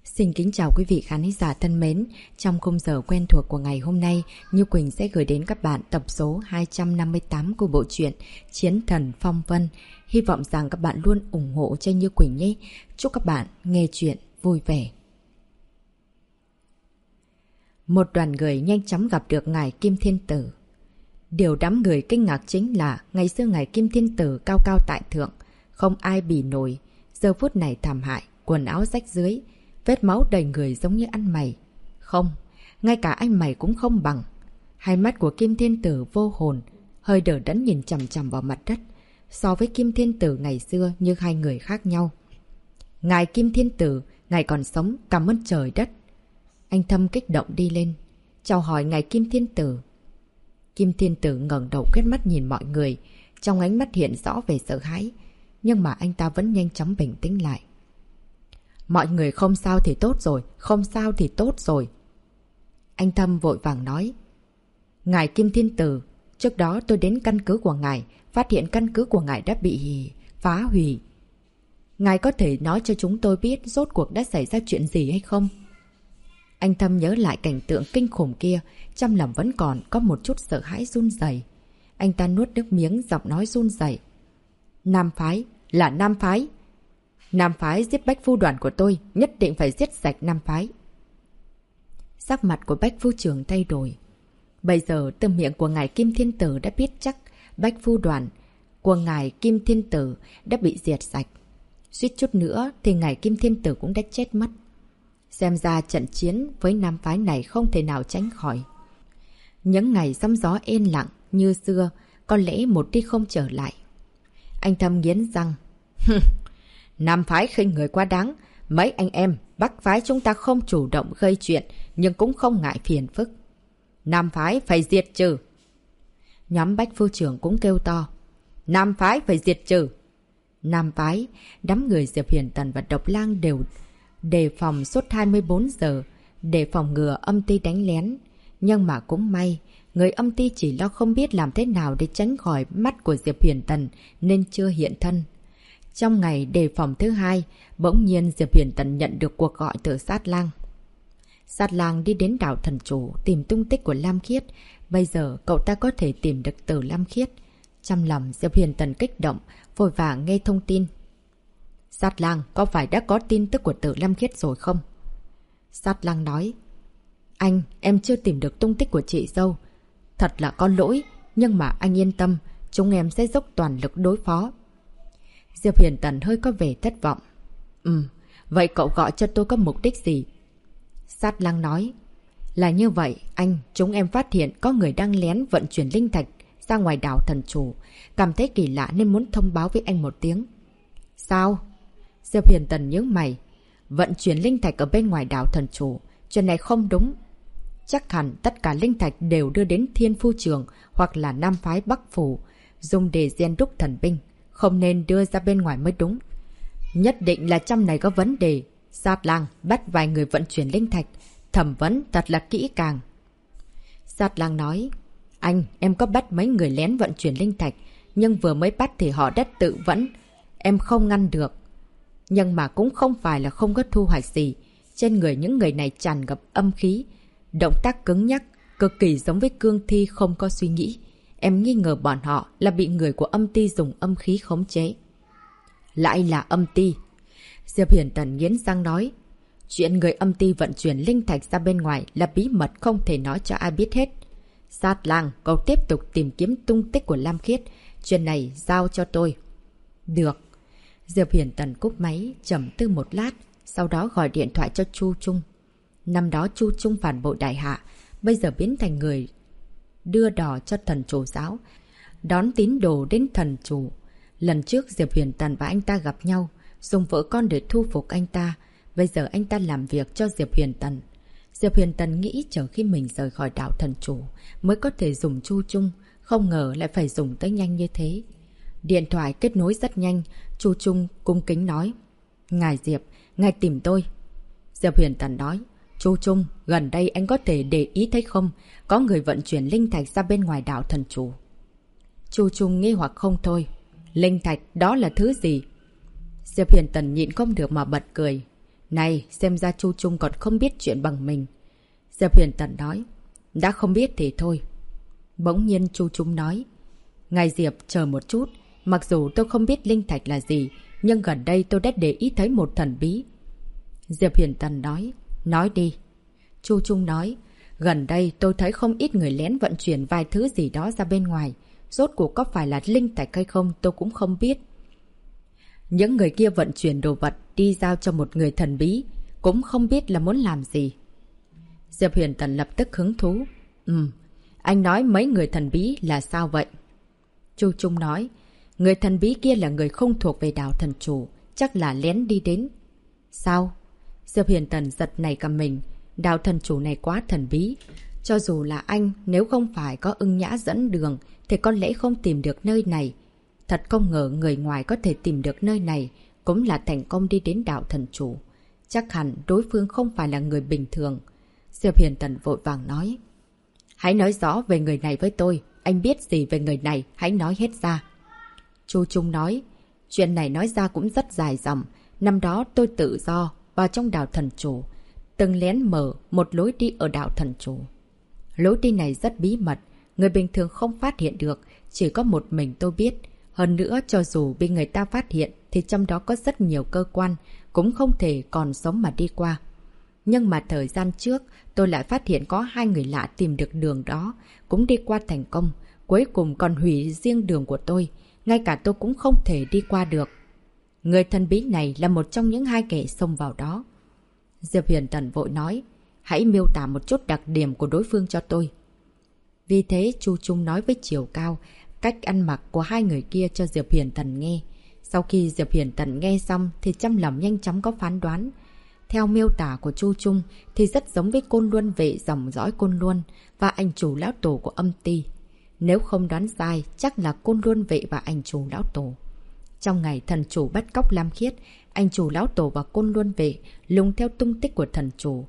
Xin kính chào quý vị khán giả thân mến. Trong khung giờ quen thuộc của ngày hôm nay, Như Quỳnh sẽ gửi đến các bạn tập số 258 của bộ truyện Chiến Thần Phong Vân. Hy vọng rằng các bạn luôn ủng hộ cho Như Quỳnh nhé. Chúc các bạn nghe chuyện vui vẻ. Một đoàn người nhanh chóng gặp được ngài Kim Thiên Tử. Điều đám người kinh ngạc chính là ngày xưa ngài Kim Thiên Tử cao cao tại thượng, không ai bì nổi. Giờ phút này thảm hại, quần áo rách rưới, vết máu đầy người giống như ăn mày. Không, ngay cả anh mày cũng không bằng. Hai mắt của Kim Thiên Tử vô hồn, hơi đờ đẫn nhìn chằm chằm vào mặt đất. So với Kim Thiên Tử ngày xưa như hai người khác nhau. Ngài Kim Thiên Tử, ngài còn sống, cảm ơn trời đất. Anh Thâm kích động đi lên, chào hỏi ngài Kim Thiên Tử. Kim Thiên Tử ngẩng đầu quét mắt nhìn mọi người, trong ánh mắt hiện rõ về sợ hãi. Nhưng mà anh ta vẫn nhanh chóng bình tĩnh lại. Mọi người không sao thì tốt rồi, không sao thì tốt rồi. Anh Thâm vội vàng nói. Ngài Kim Thiên Tử, trước đó tôi đến căn cứ của ngài, phát hiện căn cứ của ngài đã bị phá hủy. Ngài có thể nói cho chúng tôi biết rốt cuộc đã xảy ra chuyện gì hay không? Anh Thâm nhớ lại cảnh tượng kinh khủng kia, trong lòng vẫn còn có một chút sợ hãi run rẩy. Anh ta nuốt nước miếng, giọng nói run rẩy. Nam phái, là Nam phái. Nam phái giết Bách Phu đoàn của tôi, nhất định phải giết sạch Nam phái. Sắc mặt của Bách Phu trưởng thay đổi. Bây giờ từ miệng của ngài Kim Thiên Tử đã biết chắc Bách Phu đoàn của ngài Kim Thiên Tử đã bị diệt sạch. Suýt chút nữa thì ngài Kim Thiên Tử cũng đã chết mất. Xem ra trận chiến với Nam phái này không thể nào tránh khỏi. Những ngày sóng gió yên lặng như xưa, có lẽ một đi không trở lại. Anh Thâm nghiến răng. Nam phái khinh người quá đáng. Mấy anh em, Bắc phái chúng ta không chủ động gây chuyện, nhưng cũng không ngại phiền phức. Nam phái phải diệt trừ. Nhóm Bách Phu trưởng cũng kêu to. Nam phái phải diệt trừ. Nam phái, đám người Diệp Huyền Tần và Độc Lang đều đề phòng suốt 24 giờ, để phòng ngừa âm ty đánh lén. Nhưng mà cũng may, người âm ty chỉ lo không biết làm thế nào để tránh khỏi mắt của Diệp Huyền Tần nên chưa hiện thân. Trong ngày đề phòng thứ hai, bỗng nhiên Diệp Huyền Tần nhận được cuộc gọi từ Sát Lang. Sát Lang đi đến đảo Thần Chủ tìm tung tích của Lam Khiết. Bây giờ cậu ta có thể tìm được từ Lam Khiết. Trong lòng Diệp Huyền Tần kích động, vội vàng nghe thông tin. Sát Lang, có phải đã có tin tức của Tử Lam Khiết rồi không? Sát Lang nói. Anh, em chưa tìm được tung tích của chị dâu. Thật là có lỗi, nhưng mà anh yên tâm, chúng em sẽ dốc toàn lực đối phó. Diệp Huyền Tần hơi có vẻ thất vọng. Vậy cậu gọi cho tôi có mục đích gì? Sát Lang nói. Là như vậy, anh, chúng em phát hiện có người đang lén vận chuyển linh thạch ra ngoài đảo Thần Chủ. Cảm thấy kỳ lạ nên muốn thông báo với anh một tiếng. Sao? Diệp Huyền Tần nhớ mày. Vận chuyển linh thạch ở bên ngoài đảo Thần Chủ, chuyện này không đúng. Chắc hẳn tất cả linh thạch đều đưa đến Thiên Phu Trường hoặc là Nam phái Bắc Phủ, dùng để rèn đúc thần binh. Không nên đưa ra bên ngoài mới đúng. Nhất định là trong này có vấn đề. Sát Lang bắt vài người vận chuyển linh thạch, thẩm vấn thật là kỹ càng. Sát Lang nói. Anh, em có bắt mấy người lén vận chuyển linh thạch, nhưng vừa mới bắt thì họ đã tự vẫn. Em không ngăn được. Nhưng mà cũng không phải là không có thu hoạch gì. Trên người những người này tràn ngập âm khí, động tác cứng nhắc, cực kỳ giống với cương thi không có suy nghĩ. Em nghi ngờ bọn họ là bị người của âm ty dùng âm khí khống chế. Lại là âm ty. Diệp Huyền Tần nghiến răng nói. Chuyện người âm ty vận chuyển linh thạch ra bên ngoài là bí mật không thể nói cho ai biết hết. Sát Lang, cậu tiếp tục tìm kiếm tung tích của Lam Khiết. Chuyện này giao cho tôi. Được. Diệp Huyền Tần cúp máy, trầm tư một lát, sau đó gọi điện thoại cho Chu Trung. Năm đó Chu Trung phản bội đại hạ, bây giờ biến thành người đưa đò cho Thần Chủ giáo, đón tín đồ đến Thần Chủ. Lần trước Diệp Huyền Tần và anh ta gặp nhau, dùng vợ con để thu phục anh ta. Bây giờ anh ta làm việc cho Diệp Huyền Tần. Diệp Huyền Tần nghĩ chờ khi mình rời khỏi đảo Thần Chủ mới có thể dùng Chu Trung, không ngờ lại phải dùng tới nhanh như thế. Điện thoại kết nối rất nhanh, Chu Trung cung kính nói. Ngài Diệp, ngài tìm tôi. Diệp Huyền Tần nói. Chu Trung, gần đây anh có thể để ý thấy không? Có người vận chuyển linh thạch ra bên ngoài đảo Thần Chủ. Chu Trung nghi hoặc không thôi. Linh thạch đó là thứ gì? Diệp Huyền Tần nhịn không được mà bật cười. Này, xem ra Chu Trung còn không biết chuyện bằng mình. Diệp Huyền Tần nói. Đã không biết thì thôi. Bỗng nhiên Chu Trung nói. Ngài Diệp, chờ một chút. Mặc dù tôi không biết linh thạch là gì, nhưng gần đây tôi đã để ý thấy một thần bí. Diệp Huyền Tần nói. Nói đi. Chu Trung nói. Gần đây tôi thấy không ít người lén vận chuyển vài thứ gì đó ra bên ngoài. Rốt cuộc có phải là linh thạch hay không tôi cũng không biết. Những người kia vận chuyển đồ vật đi giao cho một người thần bí, cũng không biết là muốn làm gì. Diệp Huyền Tần lập tức hứng thú. Anh nói mấy người thần bí là sao vậy? Chu Trung nói. Người thần bí kia là người không thuộc về đảo thần chủ, chắc là lén đi đến. Sao? Diệp Huyền Tần giật nảy cả mình. Đảo thần chủ này quá thần bí. Cho dù là anh, nếu không phải có Ưng Nhã dẫn đường, thì có lẽ không tìm được nơi này. Thật không ngờ người ngoài có thể tìm được nơi này, cũng là thành công đi đến đảo thần chủ. Chắc hẳn đối phương không phải là người bình thường. Diệp Huyền Tần vội vàng nói. Hãy nói rõ về người này với tôi. Anh biết gì về người này, hãy nói hết ra. Chu Trung nói. Chuyện này nói ra cũng rất dài dòng. Năm đó tôi tự do vào trong đảo thần chủ, từng lén mở một lối đi ở đảo thần chủ. Lối đi này rất bí mật, người bình thường không phát hiện được, chỉ có một mình tôi biết. Hơn nữa, cho dù bị người ta phát hiện thì trong đó có rất nhiều cơ quan, cũng không thể còn sống mà đi qua. Nhưng mà thời gian trước, tôi lại phát hiện có 2 người lạ tìm được đường đó, cũng đi qua thành công. Cuối cùng còn hủy riêng đường của tôi, ngay cả tôi cũng không thể đi qua được. Người thần bí này là một trong những 2 kẻ xông vào đó. Diệp Huyền Tần vội nói. Hãy miêu tả một chút đặc điểm của đối phương cho tôi. Vì thế Chu Trung nói với chiều cao, cách ăn mặc của 2 người kia cho Diệp Huyền Tần nghe. Sau khi Diệp Huyền Tần nghe xong thì trong lòng nhanh chóng có phán đoán. Theo miêu tả của Chu Trung thì rất giống với Côn Luân vệ dòng dõi Côn Luân và anh chủ lão tổ của Âm Ti. Nếu không đoán sai, chắc là Côn Luân vệ và anh chủ lão tổ. Trong ngày thần chủ bắt cóc Lam Khiết, anh chủ lão tổ và Côn Luân vệ lùng theo tung tích của thần chủ.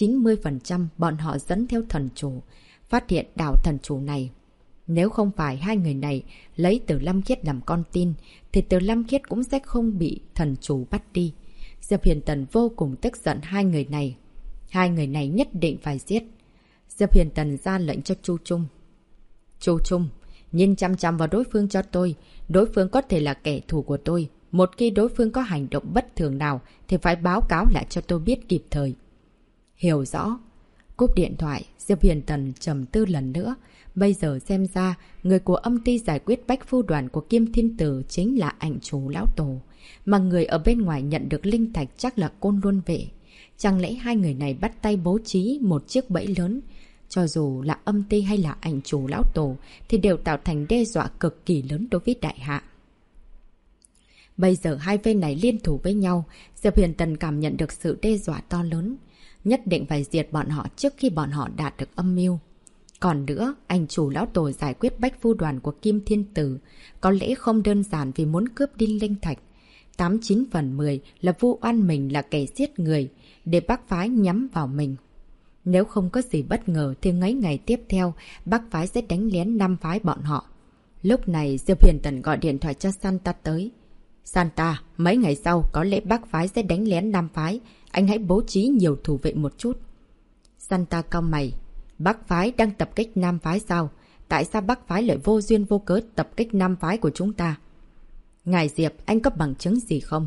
90% bọn họ dẫn theo thần chủ, phát hiện đảo thần chủ này. Nếu không phải 2 người này lấy Từ Lam Khiết làm con tin, thì Từ Lam Khiết cũng sẽ không bị thần chủ bắt đi. Diệp Huyền Tần vô cùng tức giận 2 người này. 2 người này nhất định phải giết. Diệp Huyền Tần ra lệnh cho Chu Trung. Chu Trung, nhìn chăm chăm vào đối phương cho tôi. Đối phương có thể là kẻ thù của tôi. Một khi đối phương có hành động bất thường nào thì phải báo cáo lại cho tôi biết kịp thời. Hiểu rõ. Cúp điện thoại, Diệp Huyền Tần trầm tư lần nữa. Bây giờ xem ra, người của Âm Ti giải quyết bách phu đoàn của Kim Thiên Tử chính là ảnh chủ lão tổ. Mà người ở bên ngoài nhận được linh thạch chắc là Côn Luân vệ. Chẳng lẽ 2 người này bắt tay bố trí một chiếc bẫy lớn? Cho dù là Âm Ti hay là ảnh chủ lão tổ thì đều tạo thành đe dọa cực kỳ lớn đối với đại hạ. Bây giờ 2 bên này liên thủ với nhau, Diệp Huyền Tần cảm nhận được sự đe dọa to lớn. Nhất định phải diệt bọn họ trước khi bọn họ đạt được âm mưu. Còn nữa, anh chủ lão tổ giải quyết bách phu đoàn của Kim Thiên Tử có lẽ không đơn giản vì muốn cướp đi linh thạch. 89 phần 10 là vu oan mình là kẻ giết người để Bắc phái nhắm vào mình. Nếu không có gì bất ngờ thì mấy ngày tiếp theo, Bắc phái sẽ đánh lén Nam phái bọn họ. Lúc này Diệp Huyền Tần gọi điện thoại cho Santa tới. Santa, mấy ngày sau có lẽ Bắc phái sẽ đánh lén Nam phái. Anh hãy bố trí nhiều thủ vệ một chút. Santa cau mày. Bắc phái đang tập kích Nam phái sao? Tại sao Bắc phái lại vô duyên vô cớ tập kích Nam phái của chúng ta? Ngài Diệp, anh có bằng chứng gì không?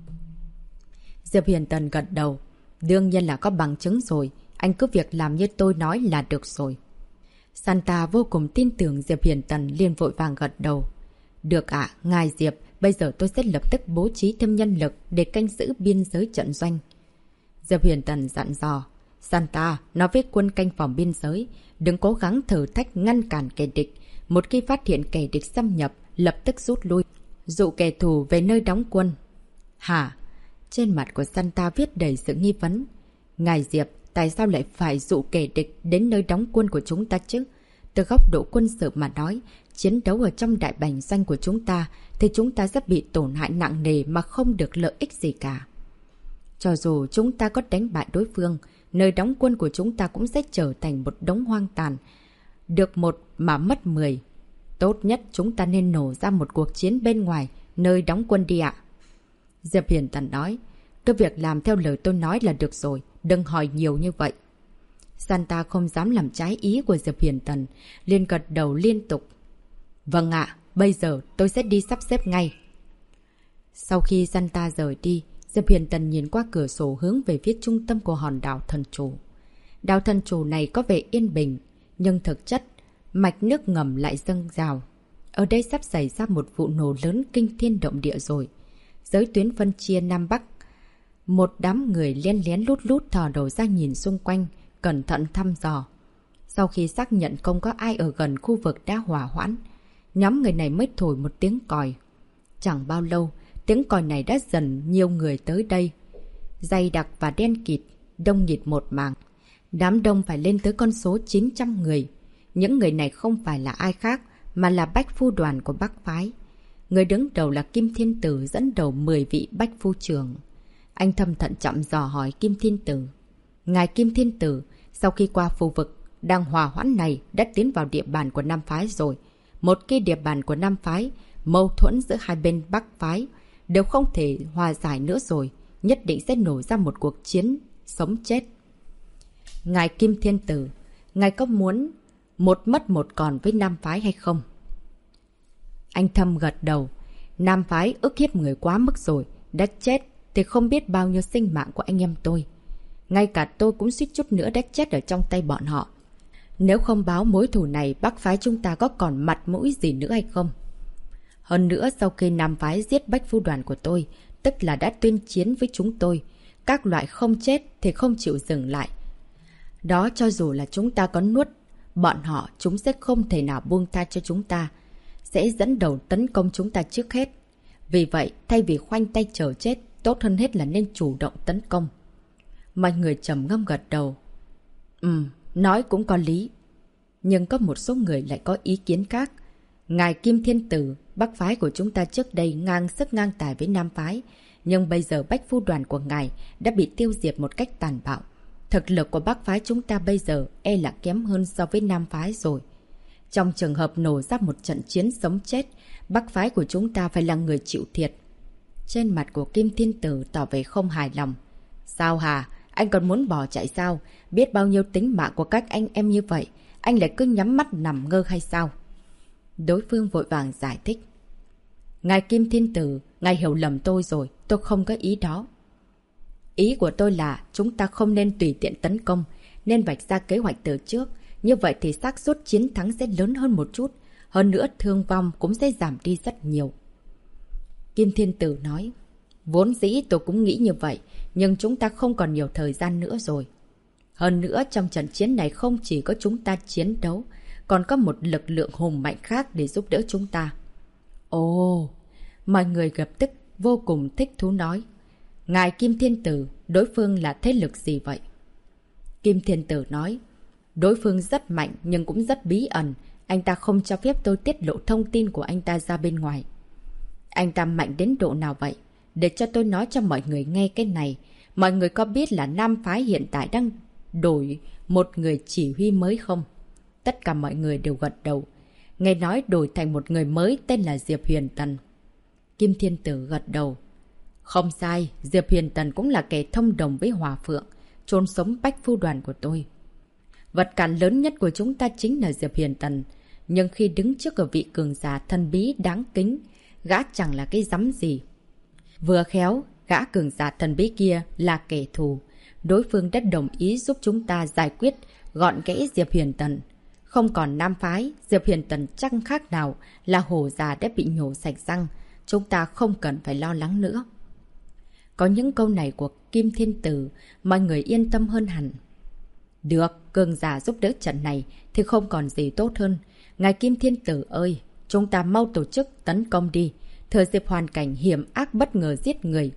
Diệp Huyền Tần gật đầu. Đương nhiên là có bằng chứng rồi. Anh cứ việc làm như tôi nói là được rồi. Santa vô cùng tin tưởng Diệp Huyền Tần, liền vội vàng gật đầu. Được ạ, ngài Diệp, bây giờ tôi sẽ lập tức bố trí thêm nhân lực để canh giữ biên giới trận doanh. Diệp Huyền Tần dặn dò. Santa, nói với quân canh phòng biên giới, đừng cố gắng thử thách ngăn cản kẻ địch. Một khi phát hiện kẻ địch xâm nhập, lập tức rút lui, dụ kẻ thù về nơi đóng quân. Hả? Trên mặt của Santa viết đầy sự nghi vấn. Ngài Diệp, tại sao lại phải dụ kẻ địch đến nơi đóng quân của chúng ta chứ? Từ góc độ quân sự mà nói, chiến đấu ở trong đại bành doanh của chúng ta thì chúng ta sẽ bị tổn hại nặng nề mà không được lợi ích gì cả. Cho dù chúng ta có đánh bại đối phương, nơi đóng quân của chúng ta cũng sẽ trở thành một đống hoang tàn. Được 1 mà mất 10. Tốt nhất chúng ta nên nổ ra một cuộc chiến bên ngoài nơi đóng quân đi ạ. Diệp Huyền Tần nói. Cứ việc làm theo lời tôi nói là được rồi, đừng hỏi nhiều như vậy. Santa không dám làm trái ý của Diệp Huyền Tần, liền gật đầu liên tục. Vâng ạ, bây giờ tôi sẽ đi sắp xếp ngay. Sau khi Santa rời đi, Diệp Huyền Tần nhìn qua cửa sổ hướng về phía trung tâm của hòn đảo thần chủ. Đảo thần chủ này có vẻ yên bình, nhưng thực chất, mạch nước ngầm lại dâng trào. Ở đây sắp xảy ra một vụ nổ lớn kinh thiên động địa rồi. Giới tuyến phân chia Nam Bắc. Một đám người lén lén lút lút thò đầu ra nhìn xung quanh, cẩn thận thăm dò. Sau khi xác nhận không có ai ở gần khu vực đã hỏa hoãn, nhóm người này mới thổi một tiếng còi. Chẳng bao lâu, tiếng còi này đã dần nhiều người tới đây. Dày đặc và đen kịt, đông nghịt một mảng. Đám đông phải lên tới con số 900 người. Những người này không phải là ai khác, mà là bách phu đoàn của Bắc Phái. Người đứng đầu là Kim Thiên Tử dẫn đầu 10 vị bách phu trưởng. Anh thầm thận chậm dò hỏi Kim Thiên Tử. Ngài Kim Thiên Tử, sau khi qua khu vực đang hòa hoãn này đã tiến vào địa bàn của Nam Phái rồi. Một cái địa bàn của Nam Phái, mâu thuẫn giữa hai bên Bắc Phái đều không thể hòa giải nữa rồi. Nhất định sẽ nổ ra một cuộc chiến sống chết. Ngài Kim Thiên Tử, ngài có muốn một mất một còn với Nam Phái hay không? Anh thầm gật đầu. Nam Phái ức hiếp người quá mức rồi. Đã chết thì không biết bao nhiêu sinh mạng của anh em tôi. Ngay cả tôi cũng suýt chút nữa đã chết ở trong tay bọn họ. Nếu không báo mối thù này, Bắc Phái chúng ta có còn mặt mũi gì nữa hay không? Hơn nữa, sau khi Nam Phái giết bách phu đoàn của tôi, tức là đã tuyên chiến với chúng tôi, các loại không chết thì không chịu dừng lại. Đó, cho dù là chúng ta có nuốt bọn họ, chúng sẽ không thể nào buông tha cho chúng ta, sẽ dẫn đầu tấn công chúng ta trước hết. Vì vậy, thay vì khoanh tay chờ chết, tốt hơn hết là nên chủ động tấn công. Mọi người trầm ngâm gật đầu. Nói cũng có lý. Nhưng có một số người lại có ý kiến khác. Ngài Kim Thiên Tử, Bắc Phái của chúng ta trước đây ngang sức ngang tài với Nam Phái. Nhưng bây giờ bách phu đoàn của ngài đã bị tiêu diệt một cách tàn bạo. Thực lực của Bắc Phái chúng ta bây giờ e là kém hơn so với Nam Phái rồi. Trong trường hợp nổ ra một trận chiến sống chết, Bắc Phái của chúng ta phải là người chịu thiệt. Trên mặt của Kim Thiên Tử tỏ vẻ không hài lòng. Sao hả? Anh còn muốn bỏ chạy sao? Biết bao nhiêu tính mạng của các anh em như vậy, anh lại cứ nhắm mắt nằm ngơ hay sao? Đối phương vội vàng giải thích. Ngài Kim Thiên Tử, ngài hiểu lầm tôi rồi, tôi không có ý đó. Ý của tôi là chúng ta không nên tùy tiện tấn công, nên vạch ra kế hoạch từ trước. Như vậy thì xác suất chiến thắng sẽ lớn hơn một chút. Hơn nữa thương vong cũng sẽ giảm đi rất nhiều. Kim Thiên Tử nói. Vốn dĩ tôi cũng nghĩ như vậy, nhưng chúng ta không còn nhiều thời gian nữa rồi. Hơn nữa trong trận chiến này không chỉ có chúng ta chiến đấu, còn có một lực lượng hùng mạnh khác để giúp đỡ chúng ta. Ồ, mọi người lập tức vô cùng thích thú nói. Ngài Kim Thiên Tử, đối phương là thế lực gì vậy? Kim Thiên Tử nói. Đối phương rất mạnh nhưng cũng rất bí ẩn. Anh ta không cho phép tôi tiết lộ thông tin của anh ta ra bên ngoài. Anh ta mạnh đến độ nào vậy? Để cho tôi nói cho mọi người nghe cái này. Mọi người có biết là Nam Phái hiện tại đang đổi một người chỉ huy mới không? Tất cả mọi người đều gật đầu. Nghe nói đổi thành một người mới tên là Diệp Huyền Tần. Kim Thiên Tử gật đầu. Không sai, Diệp Huyền Tần cũng là kẻ thông đồng với Hòa Phượng, chôn sống bách phu đoàn của tôi. Vật cản lớn nhất của chúng ta chính là Diệp Huyền Tần. Nhưng khi đứng trước ở vị cường giả thần bí đáng kính, gã chẳng là cái rắm gì. Vừa khéo, gã cường giả thần bí kia là kẻ thù. Đối phương đã đồng ý giúp chúng ta giải quyết gọn gẽ Diệp Huyền Tần. Không còn Nam Phái, Diệp Huyền Tần chẳng khác nào là hổ già đã bị nhổ sạch răng. Chúng ta không cần phải lo lắng nữa. Có những câu này của Kim Thiên Tử, mọi người yên tâm hơn hẳn. Được, cường giả giúp đỡ trận này thì không còn gì tốt hơn. Ngài Kim Thiên Tử ơi, chúng ta mau tổ chức tấn công đi. Thừa dịp hoàn cảnh hiểm ác bất ngờ giết người.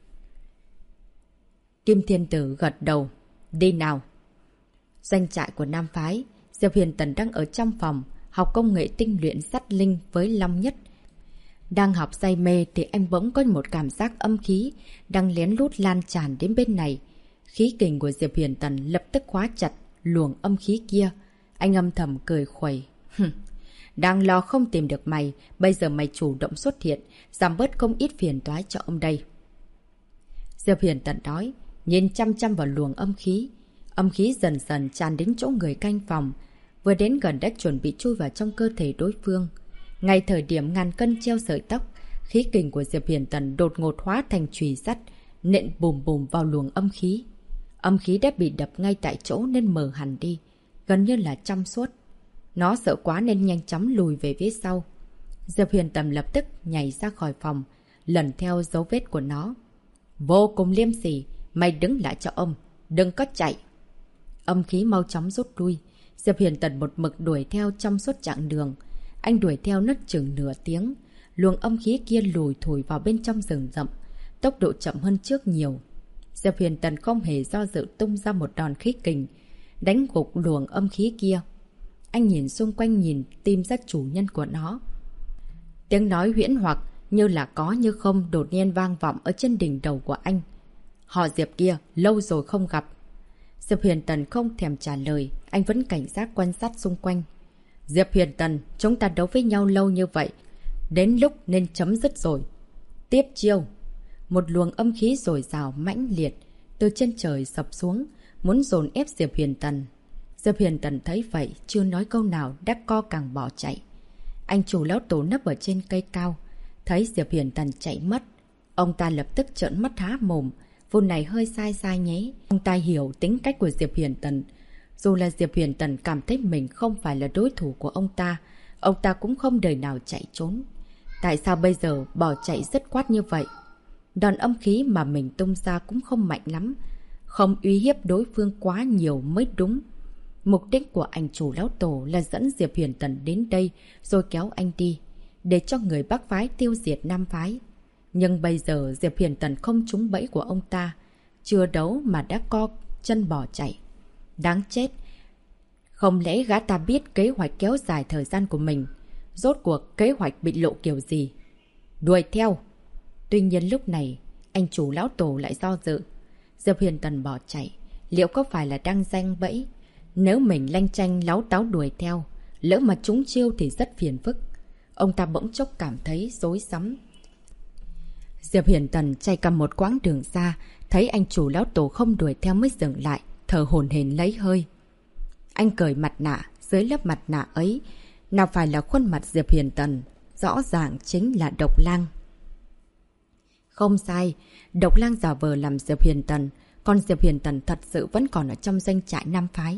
Kim Thiên Tử gật đầu. Đi nào. Doanh trại của Nam Phái, Diệp Huyền Tần đang ở trong phòng, học công nghệ tinh luyện sắt linh với Long Nhất. Đang học say mê thì anh bỗng có một cảm giác âm khí đang lén lút lan tràn đến bên này. Khí kình của Diệp Huyền Tần lập tức khóa chặt luồng âm khí kia. Anh âm thầm cười khuẩy. Đang lo không tìm được mày, bây giờ mày chủ động xuất hiện, giảm bớt không ít phiền toái cho ông đây. Diệp Huyền Tần nói, nhìn chăm chăm vào luồng âm khí. Âm khí dần dần tràn đến chỗ người canh phòng, vừa đến gần đã chuẩn bị chui vào trong cơ thể đối phương. Ngay thời điểm ngàn cân treo sợi tóc, khí kình của Diệp Huyền Tần đột ngột hóa thành chùy sắt, nện bùm bùm vào luồng âm khí. Âm khí đã bị đập ngay tại chỗ nên mờ hẳn đi, gần như là trong suốt. Nó sợ quá nên nhanh chóng lùi về phía sau. Diệp Huyền Tần lập tức nhảy ra khỏi phòng, lần theo dấu vết của nó. Vô cùng liêm sỉ, mày đứng lại cho ông, đừng có chạy. Âm khí mau chóng rút lui. Diệp Huyền Tần một mực đuổi theo trong suốt chặng đường. Anh đuổi theo nất chừng nửa tiếng. Luồng âm khí kia lùi thổi vào bên trong rừng rậm, tốc độ chậm hơn trước nhiều. Diệp Huyền Tần không hề do dự tung ra một đòn khí kình, đánh gục luồng âm khí kia. Anh nhìn xung quanh, nhìn tìm ra chủ nhân của nó. Tiếng nói huyễn hoặc như là có như không đột nhiên vang vọng ở trên đỉnh đầu của anh. Họ Diệp kia, lâu rồi không gặp. Diệp Huyền Tần không thèm trả lời, anh vẫn cảnh giác quan sát xung quanh. Diệp Huyền Tần, chúng ta đấu với nhau lâu như vậy, đến lúc nên chấm dứt rồi. Tiếp chiêu. Một luồng âm khí dồi dào mãnh liệt từ trên trời sập xuống, muốn dồn ép Diệp Huyền Tần. Diệp Huyền Tần thấy vậy, chưa nói câu nào đã co càng bỏ chạy. Anh chủ lão tổ nấp ở trên cây cao, thấy Diệp Huyền Tần chạy mất. Ông ta lập tức trợn mắt há mồm. Vụ này hơi sai sai nhé. Ông ta hiểu tính cách của Diệp Huyền Tần. Dù là Diệp Huyền Tần cảm thấy mình không phải là đối thủ của ông ta cũng không đời nào chạy trốn. Tại sao bây giờ bỏ chạy dứt khoát như vậy? Đòn âm khí mà mình tung ra cũng không mạnh lắm, không uy hiếp đối phương quá nhiều mới đúng. Mục đích của anh chủ lão tổ là dẫn Diệp Huyền Tần đến đây rồi kéo anh đi, để cho người Bắc phái tiêu diệt Nam phái. Nhưng bây giờ Diệp Huyền Tần không trúng bẫy của ông ta, chưa đấu mà đã co chân bỏ chạy. Đáng chết! Không lẽ gã ta biết kế hoạch kéo dài thời gian của mình? Rốt cuộc kế hoạch bị lộ kiểu gì? Đuổi theo! Tuy nhiên lúc này, anh chủ lão tổ lại do dự. Diệp Huyền Tần bỏ chạy, liệu có phải là đang giăng bẫy? Nếu mình lanh chanh láo táo đuổi theo, lỡ mà trúng chiêu thì rất phiền phức. Ông ta bỗng chốc cảm thấy rối rắm. Diệp Huyền Tần chạy cầm một quãng đường xa, thấy anh chủ lão tổ không đuổi theo mới dừng lại, thở hổn hển lấy hơi. Anh cởi mặt nạ, dưới lớp mặt nạ ấy, nào phải là khuôn mặt Diệp Huyền Tần, rõ ràng chính là Độc Lang. Không sai, Độc Lang giả vờ làm Diệp Huyền Tần, còn Diệp Huyền Tần thật sự vẫn còn ở trong doanh trại Nam phái.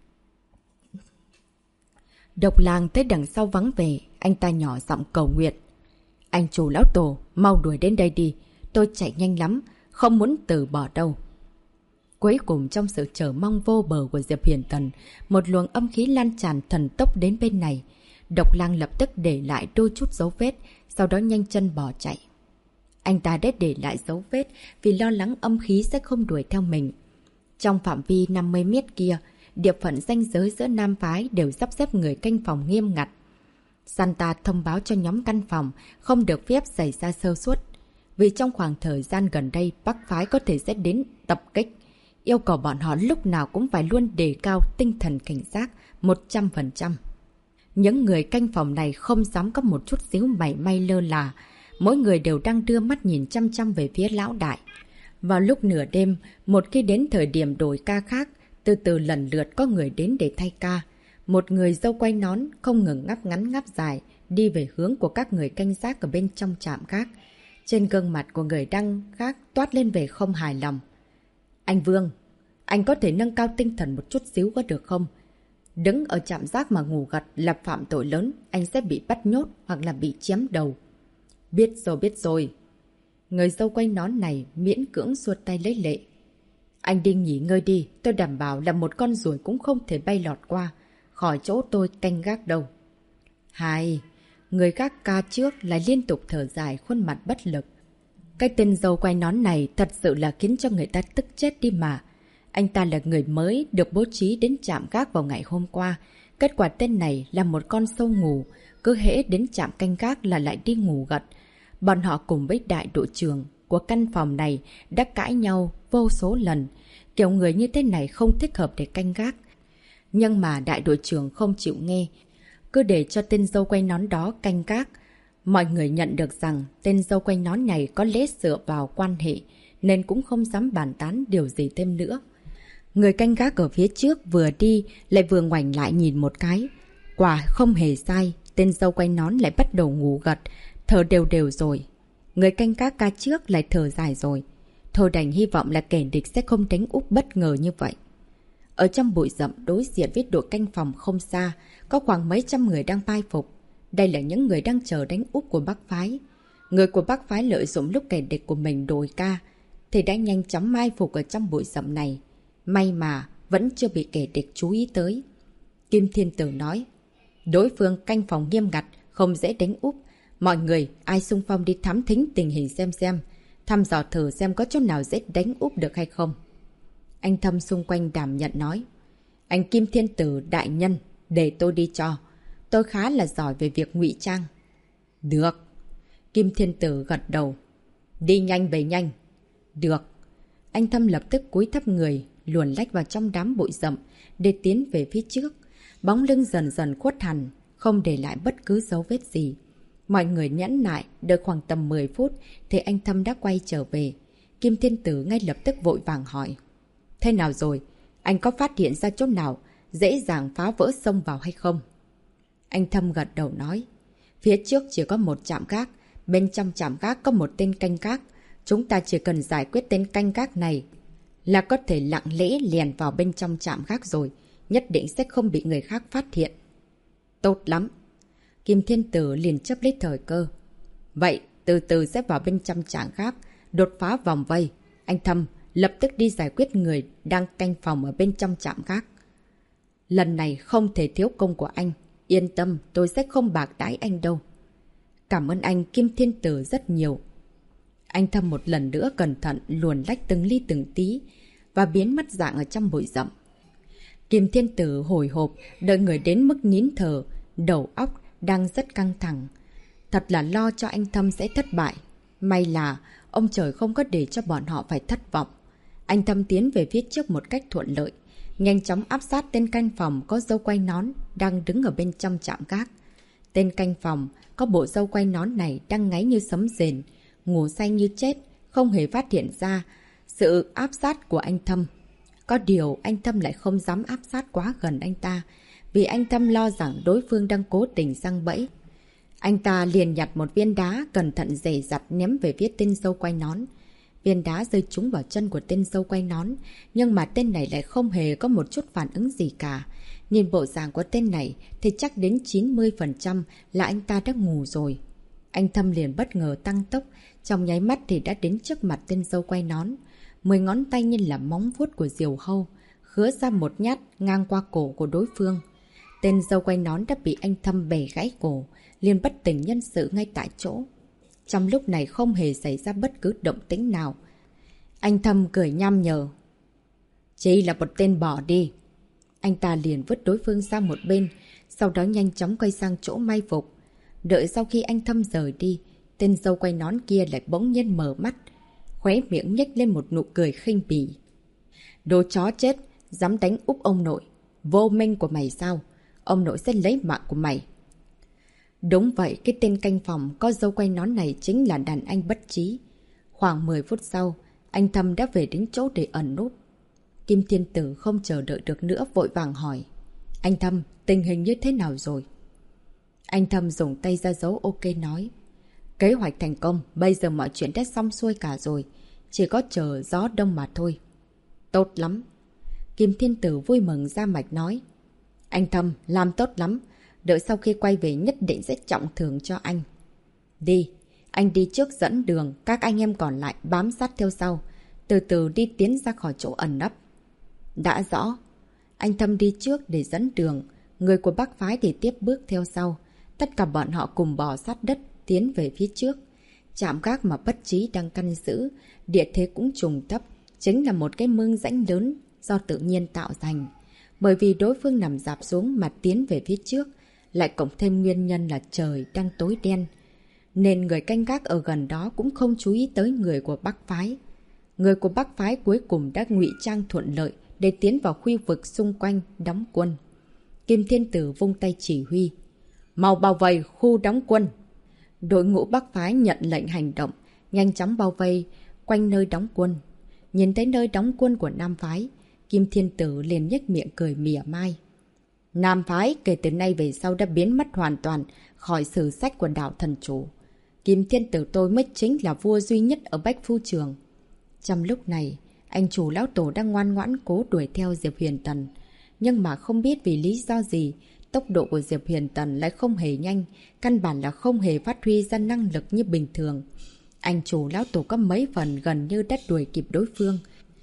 Độc Lang tới đằng sau vắng về, anh ta nhỏ giọng cầu nguyện. Anh chủ lão tổ, mau đuổi đến đây đi, tôi chạy nhanh lắm, không muốn từ bỏ đâu. Cuối cùng trong sự chờ mong vô bờ của Diệp Huyền Tần, một luồng âm khí lan tràn thần tốc đến bên này. Độc Lang lập tức để lại đôi chút dấu vết, sau đó nhanh chân bỏ chạy. Anh ta đã để lại dấu vết vì lo lắng âm khí sẽ không đuổi theo mình. Trong phạm vi 50 mét kia, địa phận ranh giới giữa Nam phái đều sắp xếp người canh phòng nghiêm ngặt. Santa thông báo cho nhóm căn phòng không được phép xảy ra sơ suất, vì trong khoảng thời gian gần đây Bắc phái có thể sẽ đến tập kích, yêu cầu bọn họ lúc nào cũng phải luôn đề cao tinh thần cảnh giác 100%. Những người canh phòng này không dám có một chút xíu mảy may lơ là, mỗi người đều đang đưa mắt nhìn chăm chăm về phía lão đại. Vào lúc nửa đêm, một khi đến thời điểm đổi ca khác, từ từ lần lượt có người đến để thay ca. Một người râu quay nón không ngừng ngáp ngắn ngáp dài, đi về hướng của các người canh gác ở bên trong trạm gác. Trên gương mặt của người đang gác toát lên vẻ không hài lòng. Anh Vương, anh có thể nâng cao tinh thần một chút xíu có được không? Đứng ở trạm gác mà ngủ gật là phạm tội lớn, anh sẽ bị bắt nhốt hoặc là bị chém đầu. Biết rồi. Người dâu quay nón này miễn cưỡng xuột tay lấy lệ. Anh đi nghỉ ngơi đi, tôi đảm bảo là một con ruồi cũng không thể bay lọt qua khỏi chỗ tôi canh gác đâu. Hai, người gác ca trước lại liên tục thở dài, khuôn mặt bất lực. Cái tên dâu quay nón này thật sự là khiến cho người ta tức chết đi mà. Anh ta là người mới được bố trí đến trạm gác vào ngày hôm qua. Kết quả tên này là một con sâu ngủ, cứ hễ đến trạm canh gác là lại đi ngủ gật. Bọn họ cùng với đại đội trưởng của căn phòng này đã cãi nhau vô số lần. Kiểu người như thế này không thích hợp để canh gác. Nhưng mà đại đội trưởng không chịu nghe, cứ để cho tên dâu quay nón đó canh gác. Mọi người nhận được rằng tên dâu quay nón này có lẽ dựa vào quan hệ nên cũng không dám bàn tán điều gì thêm nữa. Người canh gác ở phía trước vừa đi lại vừa ngoảnh lại nhìn một cái. Quả không hề sai, tên dâu quay nón lại bắt đầu ngủ gật, thở đều đều rồi. Người canh gác ca trước lại thở dài rồi. Thôi đành hy vọng là kẻ địch sẽ không đánh úp bất ngờ như vậy. Ở trong bụi rậm đối diện với đội canh phòng không xa, có khoảng mấy trăm người đang mai phục. Đây là những người đang chờ đánh úp của Bắc phái. Người của Bắc phái lợi dụng lúc kẻ địch của mình đồi ca, thì đã nhanh chóng mai phục ở trong bụi rậm này. May mà vẫn chưa bị kẻ địch chú ý tới. Kim Thiên Tử nói, đối phương canh phòng nghiêm ngặt, không dễ đánh úp. Mọi người ai xung phong đi thám thính tình hình xem, thăm dò thử xem có chỗ nào dễ đánh úp được hay không. Anh Thâm xung quanh đảm nhận nói, anh Kim Thiên Tử đại nhân, để tôi đi cho. Tôi khá là giỏi về việc ngụy trang. Được. Kim Thiên Tử gật đầu. Đi nhanh về nhanh. Được. Anh Thâm lập tức cúi thấp người, luồn lách vào trong đám bụi rậm để tiến về phía trước. Bóng lưng dần dần khuất hẳn, không để lại bất cứ dấu vết gì. Mọi người nhẫn nại, đợi khoảng tầm 10 phút thì anh Thâm đã quay trở về. Kim Thiên Tử ngay lập tức vội vàng hỏi. Thế nào rồi? Anh có phát hiện ra chỗ nào dễ dàng phá vỡ xông vào hay không? Anh Thâm gật đầu nói. Phía trước chỉ có một trạm gác, bên trong trạm gác có một tên canh gác. Chúng ta chỉ cần giải quyết tên canh gác này là có thể lặng lẽ lèn vào bên trong trạm gác rồi. Nhất định sẽ không bị người khác phát hiện. Tốt lắm. Kim Thiên Tử liền chấp lấy thời cơ. Vậy, từ từ xếp vào bên trong trạm gác, đột phá vòng vây. Anh Thâm lập tức đi giải quyết người đang canh phòng ở bên trong trạm gác. Lần này không thể thiếu công của anh. Yên tâm, tôi sẽ không bạc đãi anh đâu. Cảm ơn anh Kim Thiên Tử rất nhiều. Anh Thâm một lần nữa cẩn thận luồn lách từng ly từng tí và biến mất dạng ở trong bụi rậm. Kim Thiên Tử hồi hộp, đợi người đến mức nín thở, đầu óc đang rất căng thẳng. Thật là lo cho anh Thâm sẽ thất bại. May là ông trời không có để cho bọn họ phải thất vọng. Anh Thâm tiến về phía trước một cách thuận lợi, nhanh chóng áp sát tên canh phòng có râu quay nón đang đứng ở bên trong trạm gác. Tên canh phòng có bộ râu quay nón này đang ngáy như sấm rền, ngủ say như chết, không hề phát hiện ra sự áp sát của anh Thâm. Có điều anh Thâm lại không dám áp sát quá gần anh ta, vì anh Thâm lo rằng đối phương đang cố tình giăng bẫy. Anh ta liền nhặt một viên đá cẩn thận dè dặt ném về phía tên râu quay nón. Viên đá rơi trúng vào chân của tên râu quay nón, nhưng mà tên này lại không hề có một chút phản ứng gì cả. Nhìn bộ dạng của tên này thì chắc đến 90% là anh ta đã ngủ rồi. Anh Thâm liền bất ngờ tăng tốc, trong nháy mắt thì đã đến trước mặt tên râu quay nón. 10 ngón tay như là móng vuốt của diều hâu, khứa ra một nhát ngang qua cổ của đối phương. Tên râu quay nón đã bị anh Thâm bẻ gãy cổ, liền bất tỉnh nhân sự ngay tại chỗ. Trong lúc này không hề xảy ra bất cứ động tĩnh nào. Anh Thâm cười nham nhở. Chỉ là một tên bỏ đi. Anh ta liền vứt đối phương sang một bên, sau đó nhanh chóng quay sang chỗ mai phục. Đợi sau khi anh Thâm rời đi, tên râu quay nón kia lại bỗng nhiên mở mắt, khóe miệng nhếch lên một nụ cười khinh bỉ. Đồ chó chết, dám đánh úp ông nội. Vô minh của mày sao? Ông nội sẽ lấy mạng của mày. Đúng vậy, cái tên canh phòng có râu quay nón này chính là đàn anh bất trí. Khoảng 10 phút sau, anh Thâm đã về đến chỗ để ẩn núp. Kim Thiên Tử không chờ đợi được nữa vội vàng hỏi. Anh Thâm, tình hình như thế nào rồi? Anh Thâm dùng tay ra dấu ok nói. Kế hoạch thành công, bây giờ mọi chuyện đã xong xuôi cả rồi. Chỉ có chờ gió đông mà thôi. Tốt lắm. Kim Thiên Tử vui mừng ra mạch nói. Anh Thâm, làm tốt lắm. Đợi sau khi quay về nhất định sẽ trọng thưởng cho anh. Đi, anh đi trước dẫn đường, các anh em còn lại bám sát theo sau. Từ từ đi tiến ra khỏi chỗ ẩn nấp. Đã rõ. Anh Thâm đi trước để dẫn đường. Người của Bắc phái thì tiếp bước theo sau. Tất cả bọn họ cùng bò sát đất tiến về phía trước. Trạm gác mà bất trí đang căn giữ, địa thế cũng trùng thấp, chính là một cái mương rãnh lớn do tự nhiên tạo thành. Bởi vì đối phương nằm dạp xuống mà tiến về phía trước, lại cộng thêm nguyên nhân là trời đang tối đen, nên người canh gác ở gần đó cũng không chú ý tới người của Bắc phái. Người của Bắc phái cuối cùng đã ngụy trang thuận lợi để tiến vào khu vực xung quanh đóng quân. Kim Thiên Tử vung tay chỉ huy. Mau bao vây khu đóng quân. Đội ngũ Bắc phái nhận lệnh hành động, nhanh chóng bao vây quanh nơi đóng quân. Nhìn thấy nơi đóng quân của Nam Phái, Kim Thiên Tử liền nhếch miệng cười mỉa mai. Nam Phái kể từ nay về sau đã biến mất hoàn toàn khỏi sử sách của đạo thần chủ. Kim Thiên Tử tôi mới chính là vua duy nhất ở Bách Phu Trường. Trong lúc này, anh chủ lão tổ đang ngoan ngoãn cố đuổi theo Diệp Huyền Tần. Nhưng mà không biết vì lý do gì, tốc độ của Diệp Huyền Tần lại không hề nhanh, căn bản là không hề phát huy ra năng lực như bình thường. Anh chủ lão tổ có mấy phần gần như đã đuổi kịp đối phương.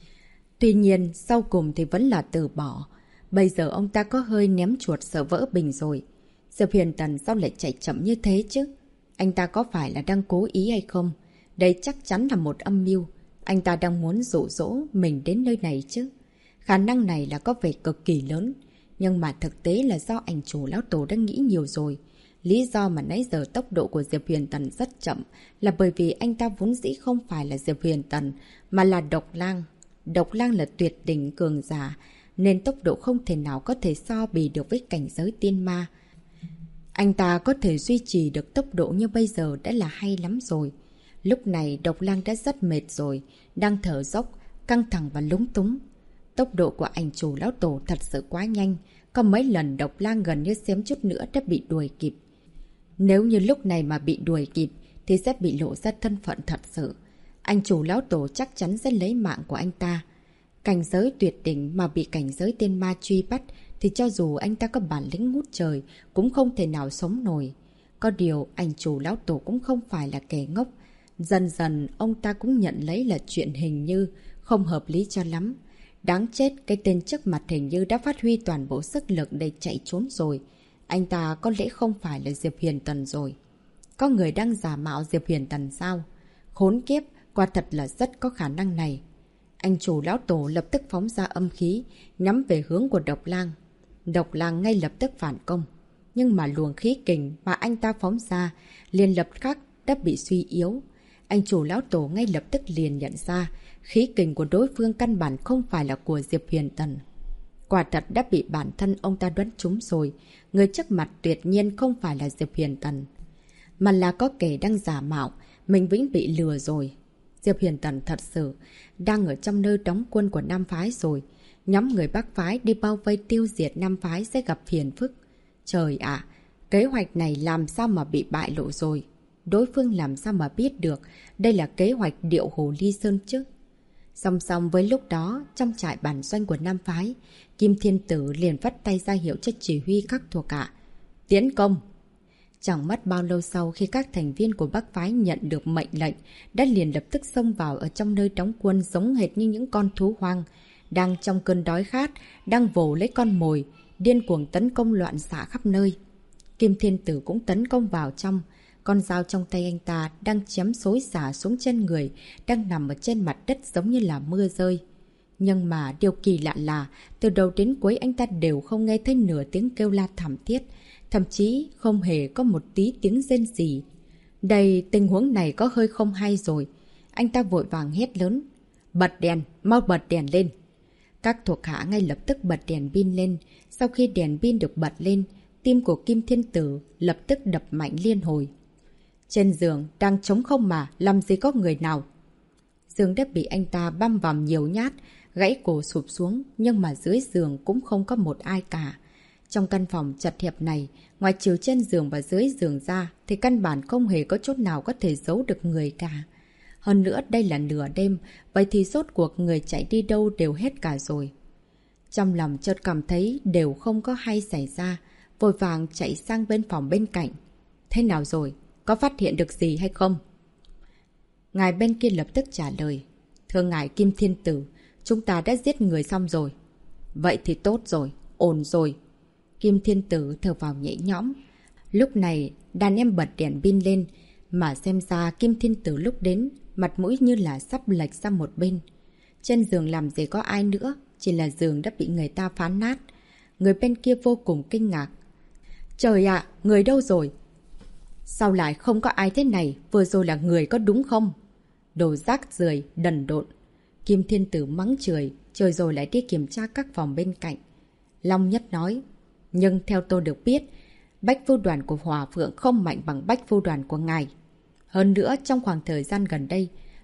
Tuy nhiên, sau cùng thì vẫn là từ bỏ. Bây giờ ông ta có hơi ném chuột sợ vỡ bình rồi. Diệp Huyền Tần sao lại chạy chậm như thế chứ? Anh ta có phải là đang cố ý hay không? Đây chắc chắn là một âm mưu. Anh ta đang muốn dụ dỗ mình đến nơi này chứ. Khả năng này là có vẻ cực kỳ lớn. Nhưng mà thực tế là do anh chủ lão tổ đã nghĩ nhiều rồi. Lý do mà nãy giờ tốc độ của Diệp Huyền Tần rất chậm là bởi vì anh ta vốn dĩ không phải là Diệp Huyền Tần, mà là Độc Lang. Độc Lang là tuyệt đỉnh cường giả, nên tốc độ không thể nào có thể so bì được với cảnh giới tiên ma. Anh ta có thể duy trì được tốc độ như bây giờ đã là hay lắm rồi. Lúc này Độc Lang đã rất mệt rồi, đang thở dốc, căng thẳng và lúng túng. Tốc độ của anh chủ lão tổ thật sự quá nhanh, có mấy lần Độc Lang gần như xém chút nữa đã bị đuổi kịp. Nếu như lúc này mà bị đuổi kịp thì sẽ bị lộ ra thân phận thật sự. Anh chủ lão tổ chắc chắn sẽ lấy mạng của anh ta. Cảnh giới tuyệt đỉnh mà bị cảnh giới tiên ma truy bắt thì cho dù anh ta có bản lĩnh ngút trời cũng không thể nào sống nổi. Có điều anh chủ lão tổ cũng không phải là kẻ ngốc. Dần dần ông ta cũng nhận lấy là chuyện hình như không hợp lý cho lắm. Đáng chết, cái tên trước mặt hình như đã phát huy toàn bộ sức lực để chạy trốn rồi. Anh ta có lẽ không phải là Diệp Huyền Tần rồi. Có người đang giả mạo Diệp Huyền Tần sao? Khốn kiếp, quả thật là rất có khả năng này. Anh chủ lão tổ lập tức phóng ra âm khí, nhắm về hướng của Độc Lang. Độc Lang ngay lập tức phản công. Nhưng mà luồng khí kình mà anh ta phóng ra liền lập khắc đã bị suy yếu. Anh chủ lão tổ ngay lập tức liền nhận ra khí kình của đối phương căn bản không phải là của Diệp Huyền Tần. Quả thật đã bị bản thân ông ta đoán trúng rồi. Người trước mặt tuyệt nhiên không phải là Diệp Huyền Tần, mà là có kẻ đang giả mạo. Mình vĩnh bị lừa rồi. Diệp Huyền Tần thật sự đang ở trong nơi đóng quân của Nam Phái rồi. Nhóm người Bắc Phái đi bao vây tiêu diệt Nam Phái sẽ gặp phiền phức. Trời ạ, kế hoạch này làm sao mà bị bại lộ rồi? Đối phương làm sao mà biết được đây là kế hoạch điệu Hồ Ly Sơn chứ? Song song với lúc đó, trong trại bản doanh của Nam Phái, Kim Thiên Tử liền vắt tay ra hiệu cho chỉ huy các thuộc hạ. Tiến công! Chẳng mất bao lâu sau khi các thành viên của Bắc Phái nhận được mệnh lệnh, đã liền lập tức xông vào ở trong nơi đóng quân giống hệt như những con thú hoang. Đang trong cơn đói khát, đang vồ lấy con mồi, điên cuồng tấn công loạn xạ khắp nơi. Kim Thiên Tử cũng tấn công vào trong. Con dao trong tay anh ta đang chém xối xả xuống chân người, đang nằm ở trên mặt đất giống như là mưa rơi. Nhưng mà điều kỳ lạ là, từ đầu đến cuối anh ta đều không nghe thấy nửa tiếng kêu la thảm thiết, thậm chí không hề có một tí tiếng rên rỉ. Đây, tình huống này có hơi không hay rồi. Anh ta vội vàng hét lớn. Bật đèn, mau bật đèn lên. Các thuộc hạ ngay lập tức bật đèn pin lên. Sau khi đèn pin được bật lên, tim của Kim Thiên Tử lập tức đập mạnh liên hồi. Trên giường đang trống không mà, làm gì có người nào. Giường đã bị anh ta băm vào nhiều nhát, gãy cổ sụp xuống, nhưng mà dưới giường cũng không có một ai cả. Trong căn phòng chật hẹp này, ngoài trừ trên giường và dưới giường ra, thì căn bản không hề có chỗ nào có thể giấu được người cả. Hơn nữa đây là nửa đêm, vậy thì rốt cuộc người chạy đi đâu đều hết cả rồi. Trong lòng chợt cảm thấy đều không có hay xảy ra, vội vàng chạy sang bên phòng bên cạnh. Thế nào rồi? Có phát hiện được gì hay không? Ngài bên kia lập tức trả lời. Thưa ngài Kim Thiên Tử, chúng ta đã giết người xong rồi. Vậy thì tốt rồi, ổn rồi. Kim Thiên Tử thở vào nhẹ nhõm. Lúc này đàn em bật đèn pin lên, mà xem ra Kim Thiên Tử lúc đến mặt mũi như là sắp lệch sang một bên. Trên giường làm gì có ai nữa, chỉ là giường đã bị người ta phá nát. Người bên kia vô cùng kinh ngạc. Trời ạ, người đâu rồi? Sao lại không có ai thế này? Vừa rồi là người có đúng không? Đồ rác rưởi, đần độn. Kim Thiên Tử mắng chửi, rồi lại đi kiểm tra các phòng bên cạnh. Long Nhất nói, nhưng theo tôi được biết, Bách Vu đoàn của Hòa Phượng không mạnh bằng Bách Vu đoàn của ngài. Hơn nữa, trong khoảng thời gian gần đây,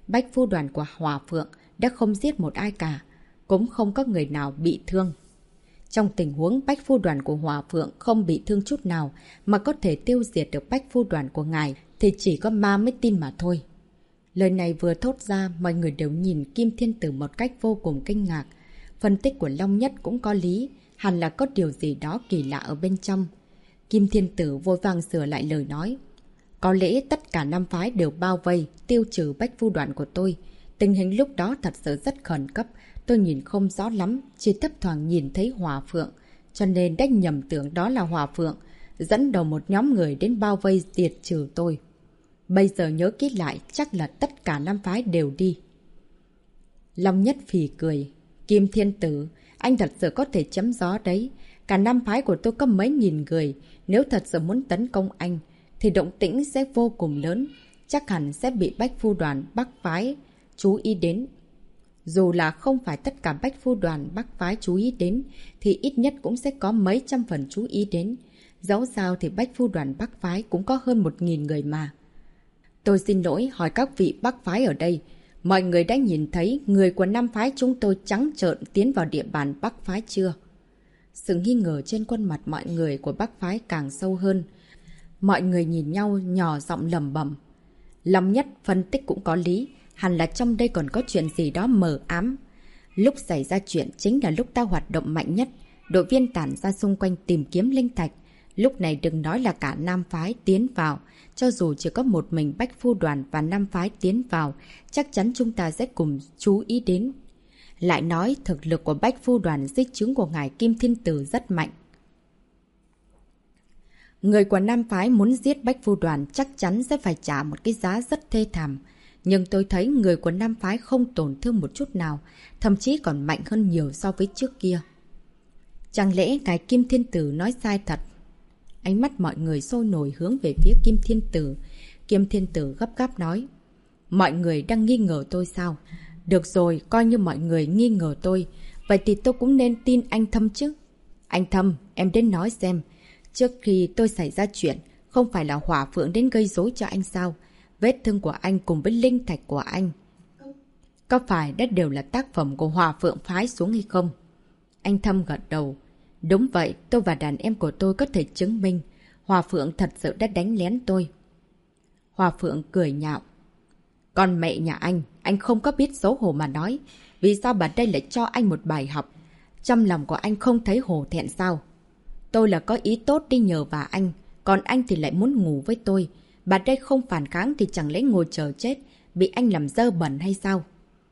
Bách Phu Đoàn của Hòa Phượng đã không giết một ai cả, cũng không có người nào bị thương. Trong tình huống Bách Phu Đoàn của Hòa Phượng không bị thương chút nào mà có thể tiêu diệt được Bách Phu Đoàn của ngài thì chỉ có ma mới tin mà thôi. Lời này vừa thốt ra, mọi người đều nhìn Kim Thiên Tử một cách vô cùng kinh ngạc. Phân tích của Long Nhất cũng có lý, hẳn là có điều gì đó kỳ lạ ở bên trong. Kim Thiên Tử vội vàng sửa lại lời nói. Có lẽ tất cả năm phái đều bao vây, tiêu trừ Bách Phu Đoàn của tôi. Tình hình lúc đó thật sự rất khẩn cấp, tôi nhìn không rõ lắm, chỉ thấp thoáng nhìn thấy Hòa Phượng, cho nên đã nhầm tưởng đó là Hòa Phượng, dẫn đầu một nhóm người đến bao vây diệt trừ tôi. Bây giờ nhớ kỹ lại, chắc là tất cả năm phái đều đi. Long Nhất phì cười. Kim Thiên Tử, anh thật sự có thể chấm gió đấy. Cả năm phái của tôi có mấy nghìn người. Nếu thật sự muốn tấn công anh, thì động tĩnh sẽ vô cùng lớn. Chắc hẳn sẽ bị Bách Phu Đoàn Bắc phái chú ý đến. Dù là không phải tất cả Bách Phu Đoàn Bắc phái chú ý đến, thì ít nhất cũng sẽ có mấy trăm phần chú ý đến. Dẫu sao thì Bách Phu Đoàn Bắc phái cũng có hơn 1000 người mà. Tôi xin lỗi hỏi các vị Bắc phái ở đây. Mọi người đã nhìn thấy người của năm phái chúng tôi trắng trợn tiến vào địa bàn Bắc phái chưa? Sự nghi ngờ trên khuôn mặt mọi người của Bắc phái càng sâu hơn. Mọi người nhìn nhau nhỏ giọng lẩm bẩm. Long Nhất phân tích cũng có lý, hẳn là trong đây còn có chuyện gì đó mờ ám. Lúc xảy ra chuyện chính là lúc ta hoạt động mạnh nhất, đội viên tản ra xung quanh tìm kiếm linh thạch. Lúc này đừng nói là cả năm phái tiến vào, cho dù chỉ có một mình Bách Phu Đoàn và năm phái tiến vào, chắc chắn chúng ta sẽ cùng chú ý đến. Lại nói thực lực của Bách Phu Đoàn dưới trướng của ngài Kim Thiên Tử rất mạnh. Người của năm phái muốn giết Bách Phu Đoàn chắc chắn sẽ phải trả một cái giá rất thê thảm. Nhưng tôi thấy người của năm phái không tổn thương một chút nào, thậm chí còn mạnh hơn nhiều so với trước kia. Chẳng lẽ ngài Kim Thiên Tử nói sai thật? Ánh mắt mọi người sôi nổi hướng về phía Kim Thiên Tử. Kim Thiên Tử gấp gáp nói. Mọi người đang nghi ngờ tôi sao? Được rồi, coi như mọi người nghi ngờ tôi. Vậy thì tôi cũng nên tin anh Thâm chứ. Anh Thâm, em đến nói xem. Trước khi tôi xảy ra chuyện, không phải là Hỏa Phượng đến gây rối cho anh sao? Vết thương của anh cùng với linh thạch của anh có phải đã đều là tác phẩm của Hỏa Phượng phái xuống hay không? Anh Thâm gật đầu. Đúng vậy, tôi và đàn em của tôi có thể chứng minh Hòa Phượng thật sự đã đánh lén tôi. Hòa Phượng cười nhạo. Còn mẹ nhà anh không có biết xấu hổ mà nói. Vì sao bà đây lại cho anh một bài học? Trong lòng của anh không thấy hổ thẹn sao? Tôi là có ý tốt đi nhờ vả anh, còn anh thì lại muốn ngủ với tôi. Bà đây không phản kháng thì chẳng lẽ ngồi chờ chết, bị anh làm dơ bẩn hay sao?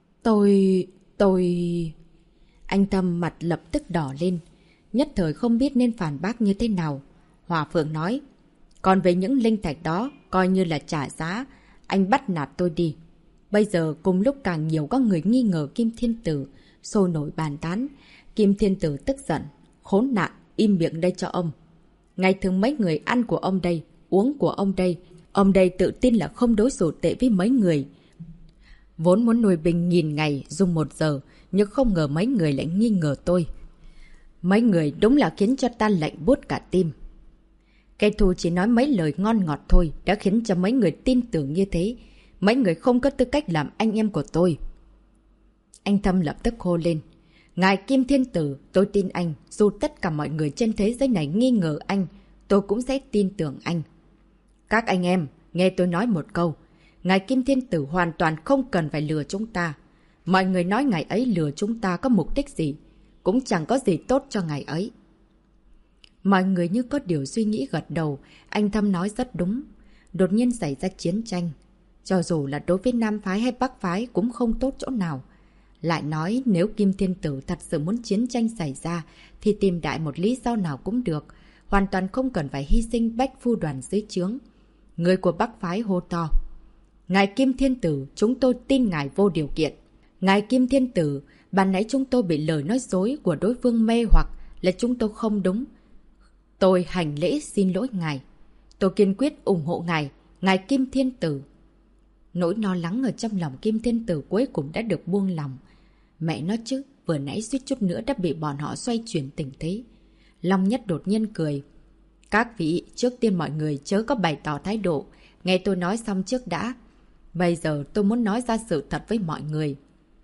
Tôi... Anh Thâm mặt lập tức đỏ lên. Nhất thời không biết nên phản bác như thế nào. Hòa Phượng nói. Còn về những linh thạch đó, coi như là trả giá. Anh bắt nạt tôi đi. Bây giờ cùng lúc càng nhiều có người nghi ngờ Kim Thiên Tử, sôi nổi bàn tán. Kim Thiên Tử tức giận. Khốn nạn, im miệng đây cho ông. Ngày thường mấy người ăn của ông đây, uống của ông đây. Ông đây tự tin là không đối xử tệ với mấy người. Vốn muốn nuôi binh nghìn ngày, dùng 1 giờ, nhưng không ngờ mấy người lại nghi ngờ tôi. Mấy người đúng là khiến cho ta lạnh buốt cả tim. Kẻ thù chỉ nói mấy lời ngon ngọt thôi đã khiến cho mấy người tin tưởng như thế. Mấy người không có tư cách làm anh em của tôi. Anh Thâm lập tức hô lên. Ngài Kim Thiên Tử, tôi tin anh. Dù tất cả mọi người trên thế giới này nghi ngờ anh, tôi cũng sẽ tin tưởng anh. Các anh em, nghe tôi nói một câu. Ngài Kim Thiên Tử hoàn toàn không cần phải lừa chúng ta. Mọi người nói ngài ấy lừa chúng ta có mục đích gì, cũng chẳng có gì tốt cho ngài ấy. Mọi người như có điều suy nghĩ gật đầu. Anh Thâm nói rất đúng. Đột nhiên xảy ra chiến tranh, cho dù là đối với Nam phái hay Bắc phái cũng không tốt chỗ nào. Lại nói nếu Kim Thiên Tử thật sự muốn chiến tranh xảy ra thì tìm đại một lý do nào cũng được, hoàn toàn không cần phải hy sinh Bách Phu Đoàn dưới trướng. Người của Bắc phái hô to. Ngài Kim Thiên Tử, chúng tôi tin ngài vô điều kiện. Ngài Kim Thiên Tử, ban nãy chúng tôi bị lời nói dối của đối phương mê hoặc là chúng tôi không đúng. Tôi hành lễ xin lỗi ngài. Tôi kiên quyết ủng hộ ngài, ngài Kim Thiên Tử. Nỗi lo lắng ở trong lòng Kim Thiên Tử cuối cùng đã được buông lòng. Mẹ nói chứ, vừa nãy suýt chút nữa đã bị bọn họ xoay chuyển tình thế. Long Nhất đột nhiên cười. Các vị, trước tiên mọi người chớ có bày tỏ thái độ. Nghe tôi nói xong trước đã. Bây giờ tôi muốn nói ra sự thật với mọi người.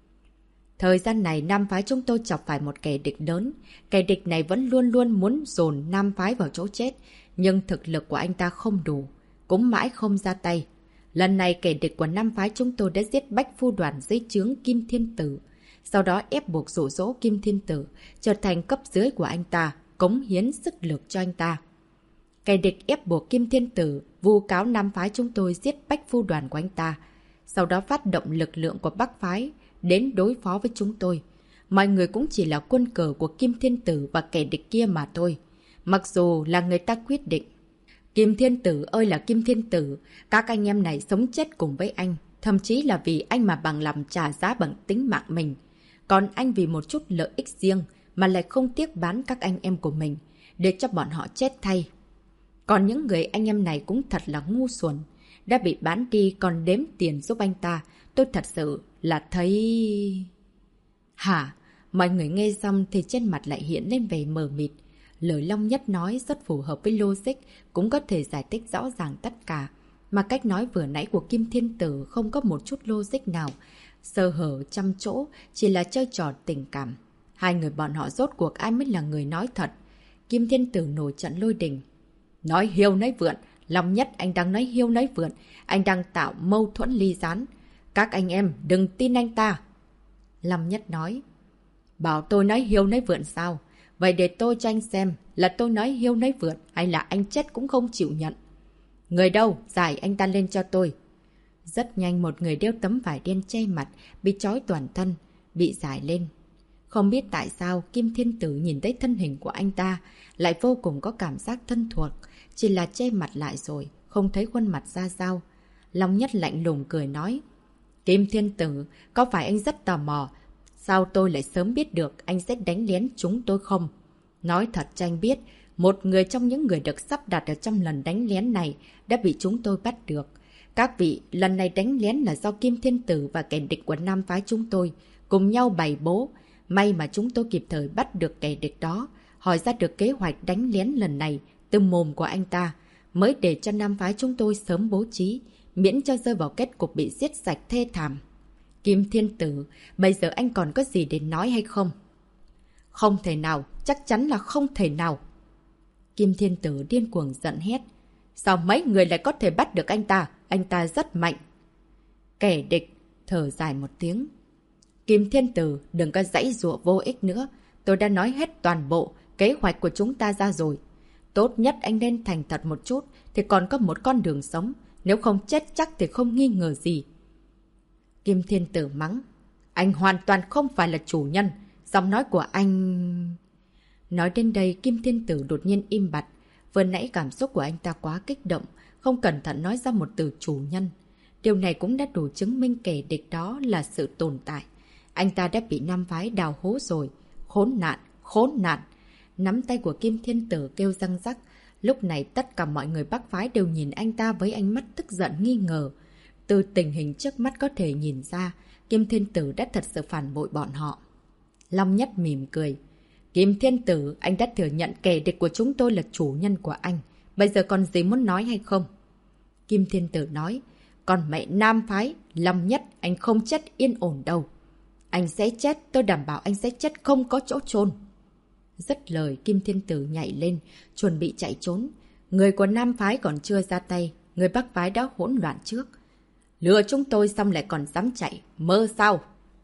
Thời gian này Nam phái chúng tôi chọc phải một kẻ địch lớn. Kẻ địch này vẫn luôn luôn muốn dồn Nam phái vào chỗ chết. Nhưng thực lực của anh ta không đủ. Cũng mãi không ra tay. Lần này kẻ địch của Nam phái chúng tôi đã giết Bách Phu Đoàn dưới trướng Kim Thiên Tử. Sau đó ép buộc dụ dỗ Kim Thiên Tử trở thành cấp dưới của anh ta, cống hiến sức lực cho anh ta. Kẻ địch ép buộc Kim Thiên Tử vu cáo Nam phái chúng tôi giết Bách Phu Đoàn của anh ta. Sau đó phát động lực lượng của Bắc phái đến đối phó với chúng tôi. Mọi người cũng chỉ là quân cờ của Kim Thiên Tử và kẻ địch kia mà thôi. Mặc dù là người ta quyết định. Kim Thiên Tử ơi là Kim Thiên Tử, các anh em này sống chết cùng với anh. Thậm chí là vì anh mà bằng lòng trả giá bằng tính mạng mình. Còn anh vì một chút lợi ích riêng mà lại không tiếc bán các anh em của mình để cho bọn họ chết thay. Còn những người anh em này cũng thật là ngu xuẩn. Đã bị bán đi còn đếm tiền giúp anh ta. Tôi thật sự là thấy... Hả? Mọi người nghe xong thì trên mặt lại hiện lên vẻ mờ mịt. Lời Long Nhất nói rất phù hợp với logic, cũng có thể giải thích rõ ràng tất cả. Mà cách nói vừa nãy của Kim Thiên Tử không có một chút logic nào. Sơ hở trăm chỗ, chỉ là chơi trò tình cảm. Hai người bọn họ rốt cuộc ai mới là người nói thật. Kim Thiên Tử nổi trận lôi đình. Nói hiêu nói vượn, Long Nhất anh đang nói hiêu nói vượn, anh đang tạo mâu thuẫn ly gián. Các anh em đừng tin anh ta. Long Nhất nói. Bảo tôi nói hiêu nói vượn sao? Vậy để tôi cho anh xem là tôi nói hiêu nói vượn hay là anh chết cũng không chịu nhận. Người đâu? Giải anh ta lên cho tôi. Rất nhanh một người đeo tấm vải đen che mặt, bị trói toàn thân, bị giải lên. Không biết tại sao Kim Thiên Tử nhìn thấy thân hình của anh ta lại vô cùng có cảm giác thân thuộc, chỉ là che mặt lại rồi, không thấy khuôn mặt ra sao. Long Nhất lạnh lùng cười nói. Kim Thiên Tử, có phải anh rất tò mò? Sao tôi lại sớm biết được anh sẽ đánh lén chúng tôi không? Nói thật cho anh biết, một người trong những người được sắp đặt ở trong lần đánh lén này đã bị chúng tôi bắt được. Các vị, lần này đánh lén là do Kim Thiên Tử và kẻ địch của Nam phái chúng tôi cùng nhau bày bố. May mà chúng tôi kịp thời bắt được kẻ địch đó, hỏi ra được kế hoạch đánh lén lần này từ mồm của anh ta, mới để cho Nam phái chúng tôi sớm bố trí, miễn cho rơi vào kết cục bị giết sạch thê thảm. Kim Thiên Tử, bây giờ anh còn có gì để nói hay không? Không thể nào, chắc chắn là không thể nào. Kim Thiên Tử điên cuồng giận hét. Sao mấy người lại có thể bắt được anh ta rất mạnh. Kẻ địch thở dài một tiếng. Kim Thiên Tử, đừng có giãy giụa vô ích nữa. Tôi đã nói hết toàn bộ kế hoạch của chúng ta ra rồi. Tốt nhất anh nên thành thật một chút thì còn có một con đường sống. Nếu không chết chắc thì không nghi ngờ gì. Kim Thiên Tử mắng. Anh hoàn toàn không phải là chủ nhân. Giọng nói của anh... Nói đến đây Kim Thiên Tử đột nhiên im bặt. Vừa nãy cảm xúc của anh ta quá kích động, không cẩn thận nói ra một từ chủ nhân. Điều này cũng đã đủ chứng minh kẻ địch đó là sự tồn tại. Anh ta đã bị Nam phái đào hố rồi. Khốn nạn, khốn nạn. Nắm tay của Kim Thiên Tử kêu răng rắc. Lúc này tất cả mọi người Bắc phái đều nhìn anh ta với ánh mắt tức giận nghi ngờ. Từ tình hình trước mắt có thể nhìn ra, Kim Thiên Tử đã thật sự phản bội bọn họ. Long Nhất mỉm cười. Kim Thiên Tử, anh đã thừa nhận kẻ địch của chúng tôi là chủ nhân của anh. Bây giờ còn gì muốn nói hay không? Kim Thiên Tử nói. Còn mẹ Nam phái, Long Nhất, anh không chết yên ổn đâu. Anh sẽ chết, tôi đảm bảo anh sẽ chết không có chỗ chôn. Dứt lời, Kim Thiên Tử nhảy lên, chuẩn bị chạy trốn. Người của Nam phái còn chưa ra tay, người Bắc phái đã hỗn loạn trước. Lừa chúng tôi xong lại còn dám chạy, mơ sao?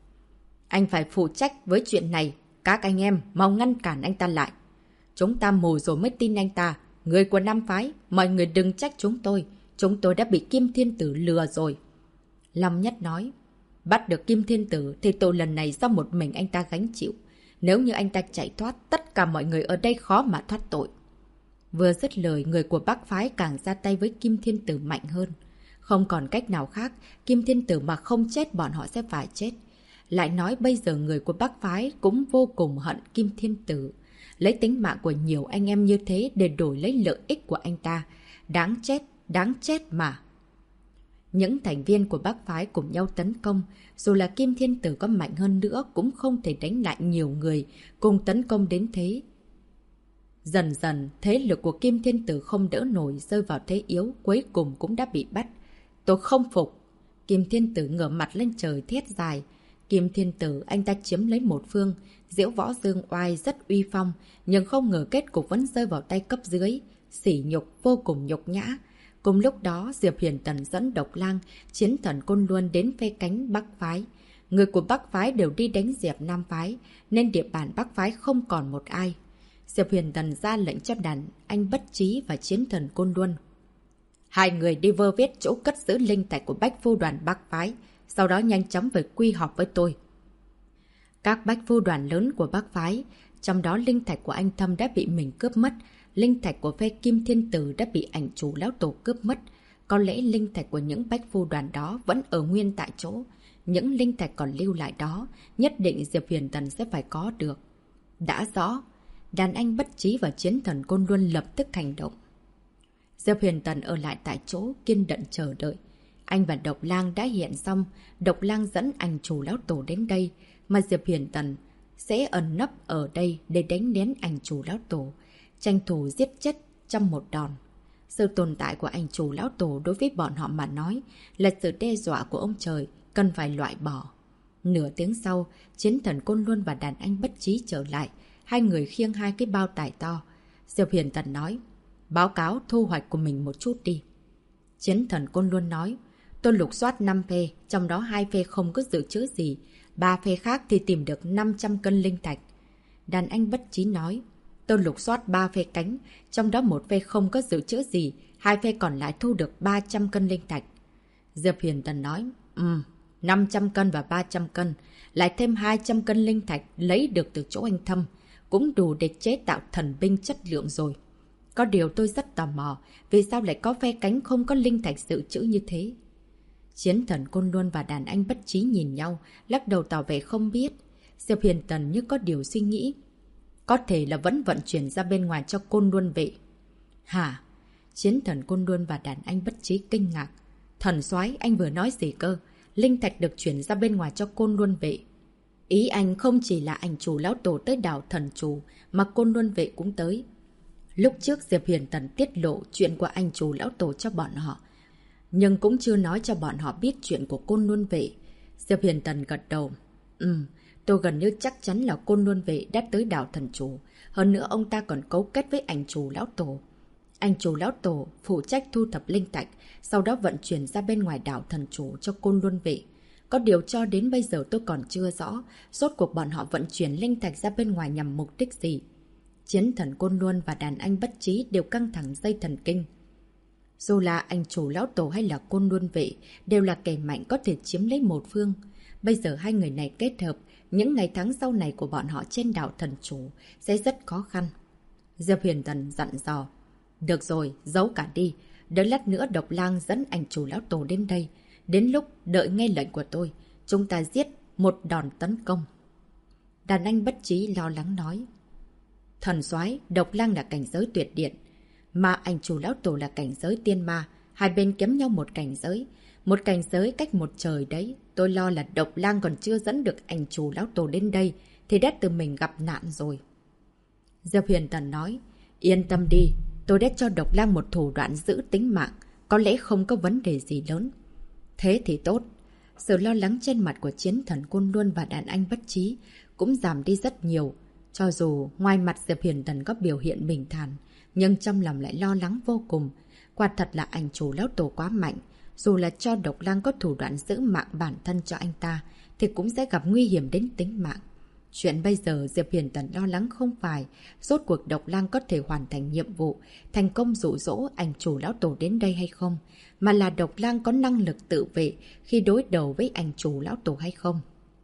Anh phải phụ trách với chuyện này. Các anh em mau ngăn cản anh ta lại. Chúng ta mù rồi mới tin anh ta. Người của Nam phái, mọi người đừng trách chúng tôi. Chúng tôi đã bị Kim Thiên Tử lừa rồi. Long Nhất nói. Bắt được Kim Thiên Tử thì tội lần này do một mình anh ta gánh chịu. Nếu như anh ta chạy thoát, tất cả mọi người ở đây khó mà thoát tội. Vừa dứt lời, người của Bắc phái càng ra tay với Kim Thiên Tử mạnh hơn. Không còn cách nào khác, Kim Thiên Tử mà không chết bọn họ sẽ phải chết. Lại nói bây giờ người của Bắc phái cũng vô cùng hận Kim Thiên Tử. Lấy tính mạng của nhiều anh em như thế để đổi lấy lợi ích của anh ta. Đáng chết mà. Những thành viên của Bắc phái cùng nhau tấn công. Dù là Kim Thiên Tử có mạnh hơn nữa cũng không thể đánh lại nhiều người cùng tấn công đến thế. Dần dần, thế lực của Kim Thiên Tử không đỡ nổi, rơi vào thế yếu, cuối cùng cũng đã bị bắt. Tôi không phục. Kim Thiên Tử ngửa mặt lên trời thét dài. Kim Thiên Tử anh ta chiếm lấy một phương, Diễu Võ Dương Oai rất uy phong, nhưng không ngờ kết cục vẫn rơi vào tay cấp dưới. Sỉ nhục, vô cùng nhục nhã. Cùng lúc đó, Diệp Huyền Tần dẫn Độc Lang, Chiến Thần Côn Luân đến phe cánh Bắc Phái. Người của Bắc Phái đều đi đánh Diệp Nam Phái, nên địa bàn Bắc Phái không còn một ai. Diệp Huyền Tần ra lệnh cho đàn anh Bất Chí và Chiến Thần Côn Luân. Hai người đi vơ vét chỗ cất giữ linh thạch của Bách Phu đoàn Bắc Phái, sau đó nhanh chóng về quy họp với tôi. Các Bách Phu đoàn lớn của Bắc Phái, trong đó linh thạch của anh Thâm đã bị mình cướp mất, linh thạch của phe Kim Thiên Tử đã bị ảnh chủ lão tổ cướp mất. Có lẽ linh thạch của những Bách Phu đoàn đó vẫn ở nguyên tại chỗ. Những linh thạch còn lưu lại đó, nhất định Diệp Huyền Tần sẽ phải có được. Đã rõ, đàn anh Bất Chí và Chiến Thần Côn Luân lập tức hành động. Diệp Huyền Tần ở lại tại chỗ kiên định chờ đợi. Anh và Độc Lang đã hiện xong, Độc Lang dẫn ảnh chủ lão tổ đến đây, mà Diệp Huyền Tần sẽ ẩn nấp ở đây để đánh lén ảnh chủ lão tổ, tranh thủ giết chết trong một đòn. Sự tồn tại của ảnh chủ lão tổ đối với bọn họ mà nói là sự đe dọa của ông trời, cần phải loại bỏ. Nửa tiếng sau, Chiến Thần Côn Luân và đàn anh Bất Chí trở lại, hai người khiêng hai cái bao tải to. Diệp Huyền Tần nói, báo cáo thu hoạch của mình một chút đi. Chiến Thần Côn Luân nói, tôi lục soát 5 phe, trong đó 2 phe không có dự trữ gì, 3 phe khác thì tìm được 500 cân linh thạch. Đàn anh Bất Chí nói, tôi lục soát 3 phe cánh, trong đó 1 phe không có dự trữ gì, 2 phe còn lại thu được 300 cân linh thạch. Diệp Huyền Tần nói, 500 cân và 300 cân, lại thêm 200 cân linh thạch lấy được từ chỗ anh Thâm, cũng đủ để chế tạo thần binh chất lượng rồi. Có điều tôi rất tò mò, vì sao lại có phe cánh không có linh thạch dự trữ như thế? Chiến Thần Côn Luân và đàn anh Bất Chí nhìn nhau, lắc đầu tỏ vẻ không biết. Diệp Huyền Tần như có điều suy nghĩ. Có thể là vẫn vận chuyển ra bên ngoài cho Côn Luân vệ. Hả? Chiến Thần Côn Luân và đàn anh Bất Chí kinh ngạc. Thần soái, anh vừa nói gì cơ? Linh thạch được chuyển ra bên ngoài cho Côn Luân vệ. Ý anh không chỉ là ảnh chủ lão tổ tới đảo Thần Trù, mà Côn Luân vệ cũng tới. Lúc trước Diệp Huyền Tần tiết lộ chuyện của anh chủ lão tổ cho bọn họ, nhưng cũng chưa nói cho bọn họ biết chuyện của Côn Luân vệ. Diệp Huyền Tần gật đầu. Tôi gần như chắc chắn là Côn Luân vệ đã tới đảo Thần Trù. Hơn nữa ông ta còn cấu kết với ảnh chủ lão tổ. Anh chủ lão tổ phụ trách thu thập linh thạch, sau đó vận chuyển ra bên ngoài đảo Thần Trù cho Côn Luân vệ. Có điều cho đến bây giờ tôi còn chưa rõ, rốt cuộc bọn họ vận chuyển linh thạch ra bên ngoài nhằm mục đích gì. Chiến Thần Côn Luân và đàn anh Bất Chí đều căng thẳng dây thần kinh. Dù là anh chủ lão tổ hay là Côn Luân vệ, đều là kẻ mạnh có thể chiếm lấy một phương. Bây giờ hai người này kết hợp, những ngày tháng sau này của bọn họ trên đảo Thần Chủ sẽ rất khó khăn. Diệp Huyền Tần dặn dò. Được rồi, giấu cả đi. Đợi lát nữa Độc Lang dẫn anh chủ lão tổ đến đây. Đến lúc đợi nghe lệnh của tôi, chúng ta giết một đòn tấn công. Đàn anh Bất Chí lo lắng nói. Thần soái, Độc Lang là cảnh giới tuyệt điện, mà anh chủ lão tổ là cảnh giới tiên ma. Hai bên kém nhau một cảnh giới cách một trời đấy. Tôi lo là Độc Lang còn chưa dẫn được anh chủ lão tổ đến đây thì đã tự mình gặp nạn rồi. Diệp Huyền Tần nói, yên tâm đi, tôi đã cho Độc Lang một thủ đoạn giữ tính mạng, có lẽ không có vấn đề gì lớn. Thế thì tốt. Sự lo lắng trên mặt của Chiến Thần Côn Luân và đàn anh Bất Chí cũng giảm đi rất nhiều. Cho dù ngoài mặt Diệp Huyền Tần có biểu hiện bình thản, nhưng trong lòng lại lo lắng vô cùng. Quả thật là anh chủ lão tổ quá mạnh. Dù là cho Độc Lang có thủ đoạn giữ mạng bản thân cho anh ta, thì cũng sẽ gặp nguy hiểm đến tính mạng. Chuyện bây giờ Diệp Huyền Tần lo lắng không phải rốt cuộc Độc Lang có thể hoàn thành nhiệm vụ, thành công dụ dỗ anh chủ lão tổ đến đây hay không, mà là Độc Lang có năng lực tự vệ khi đối đầu với anh chủ lão tổ hay không.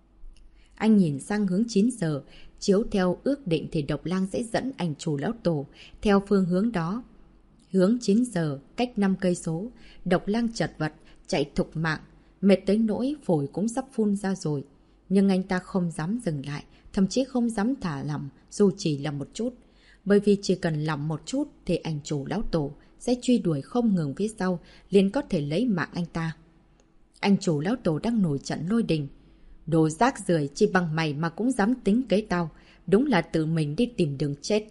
Anh nhìn sang hướng 9 giờ, chiếu theo ước định thì Độc Lang sẽ dẫn anh chủ lão tổ theo phương hướng đó. Hướng 9 giờ, cách 5 cây số, Độc Lang chật vật, chạy thục mạng, mệt tới nỗi phổi cũng sắp phun ra rồi. Nhưng anh ta không dám dừng lại, thậm chí không dám thả lỏng dù chỉ là một chút. Bởi vì chỉ cần lỏng một chút thì anh chủ lão tổ sẽ truy đuổi không ngừng phía sau, liền có thể lấy mạng anh ta. Anh chủ lão tổ đang nổi trận lôi đình. Đồ rác rưởi, chỉ bằng mày mà cũng dám tính kế tao, đúng là tự mình đi tìm đường chết.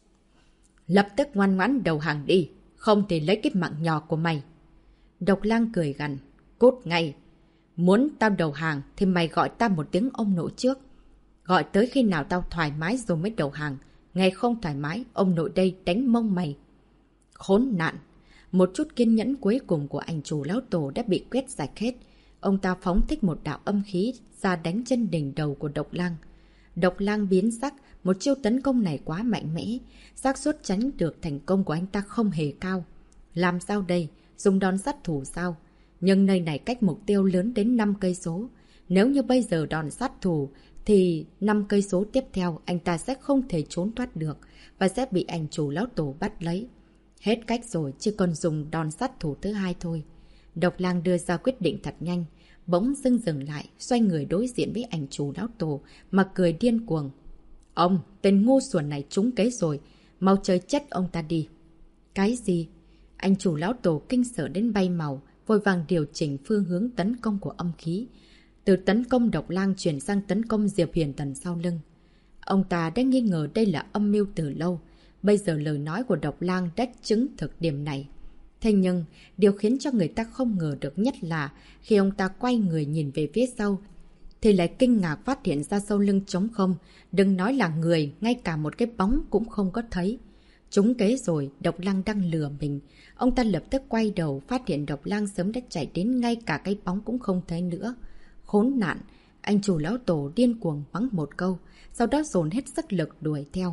Lập tức ngoan ngoãn đầu hàng đi, không thể lấy cái mạng nhỏ của mày. Độc Lang cười gằn, cút ngay. Muốn tao đầu hàng thì mày gọi tao một tiếng ông nội trước. Gọi tới khi nào tao thoải mái rồi mới đầu hàng. Nghe không thoải mái, ông nội đây đánh mông mày. Khốn nạn! Một chút kiên nhẫn cuối cùng của anh chủ lão tổ đã bị quét sạch hết. Ông ta phóng thích một đạo âm khí ra đánh chân đỉnh đầu của Độc Lang. Độc Lang biến sắc, một chiêu tấn công này quá mạnh mẽ. Xác suất tránh được thành công của anh ta không hề cao. Làm sao đây? Dùng đòn sát thủ sao? Nhưng nơi này cách mục tiêu lớn đến 5 cây số. Nếu như bây giờ đòn sát thủ thì 5 cây số tiếp theo anh ta sẽ không thể trốn thoát được và sẽ bị anh chủ lão tổ bắt lấy. Hết cách rồi, chỉ còn dùng đòn sát thủ thứ hai thôi. Độc Lang đưa ra quyết định thật nhanh, bỗng dưng dừng lại, xoay người đối diện với anh chủ lão tổ mà cười điên cuồng. Ông, tên ngu xuẩn này trúng kế rồi, mau chơi chết ông ta đi. Cái gì? Anh chủ lão tổ kinh sợ đến bay màu, vội vàng điều chỉnh phương hướng tấn công của âm khí. Từ tấn công Độc Lang chuyển sang tấn công Diệp Huyền Tần sau lưng. Ông ta đã nghi ngờ đây là âm mưu từ lâu. Bây giờ lời nói của Độc Lang đã chứng thực điểm này. Thế nhưng, điều khiến cho người ta không ngờ được nhất là khi ông ta quay người nhìn về phía sau, thì lại kinh ngạc phát hiện ra sau lưng trống không. Đừng nói là người, ngay cả một cái bóng cũng không có thấy. Trúng kế rồi, Độc Lang đang lừa mình. Ông ta lập tức quay đầu, phát hiện Độc Lang sớm đã chạy đến ngay cả cái bóng cũng không thấy nữa. Khốn nạn! Anh chủ lão tổ điên cuồng mắng một câu, sau đó dồn hết sức lực đuổi theo.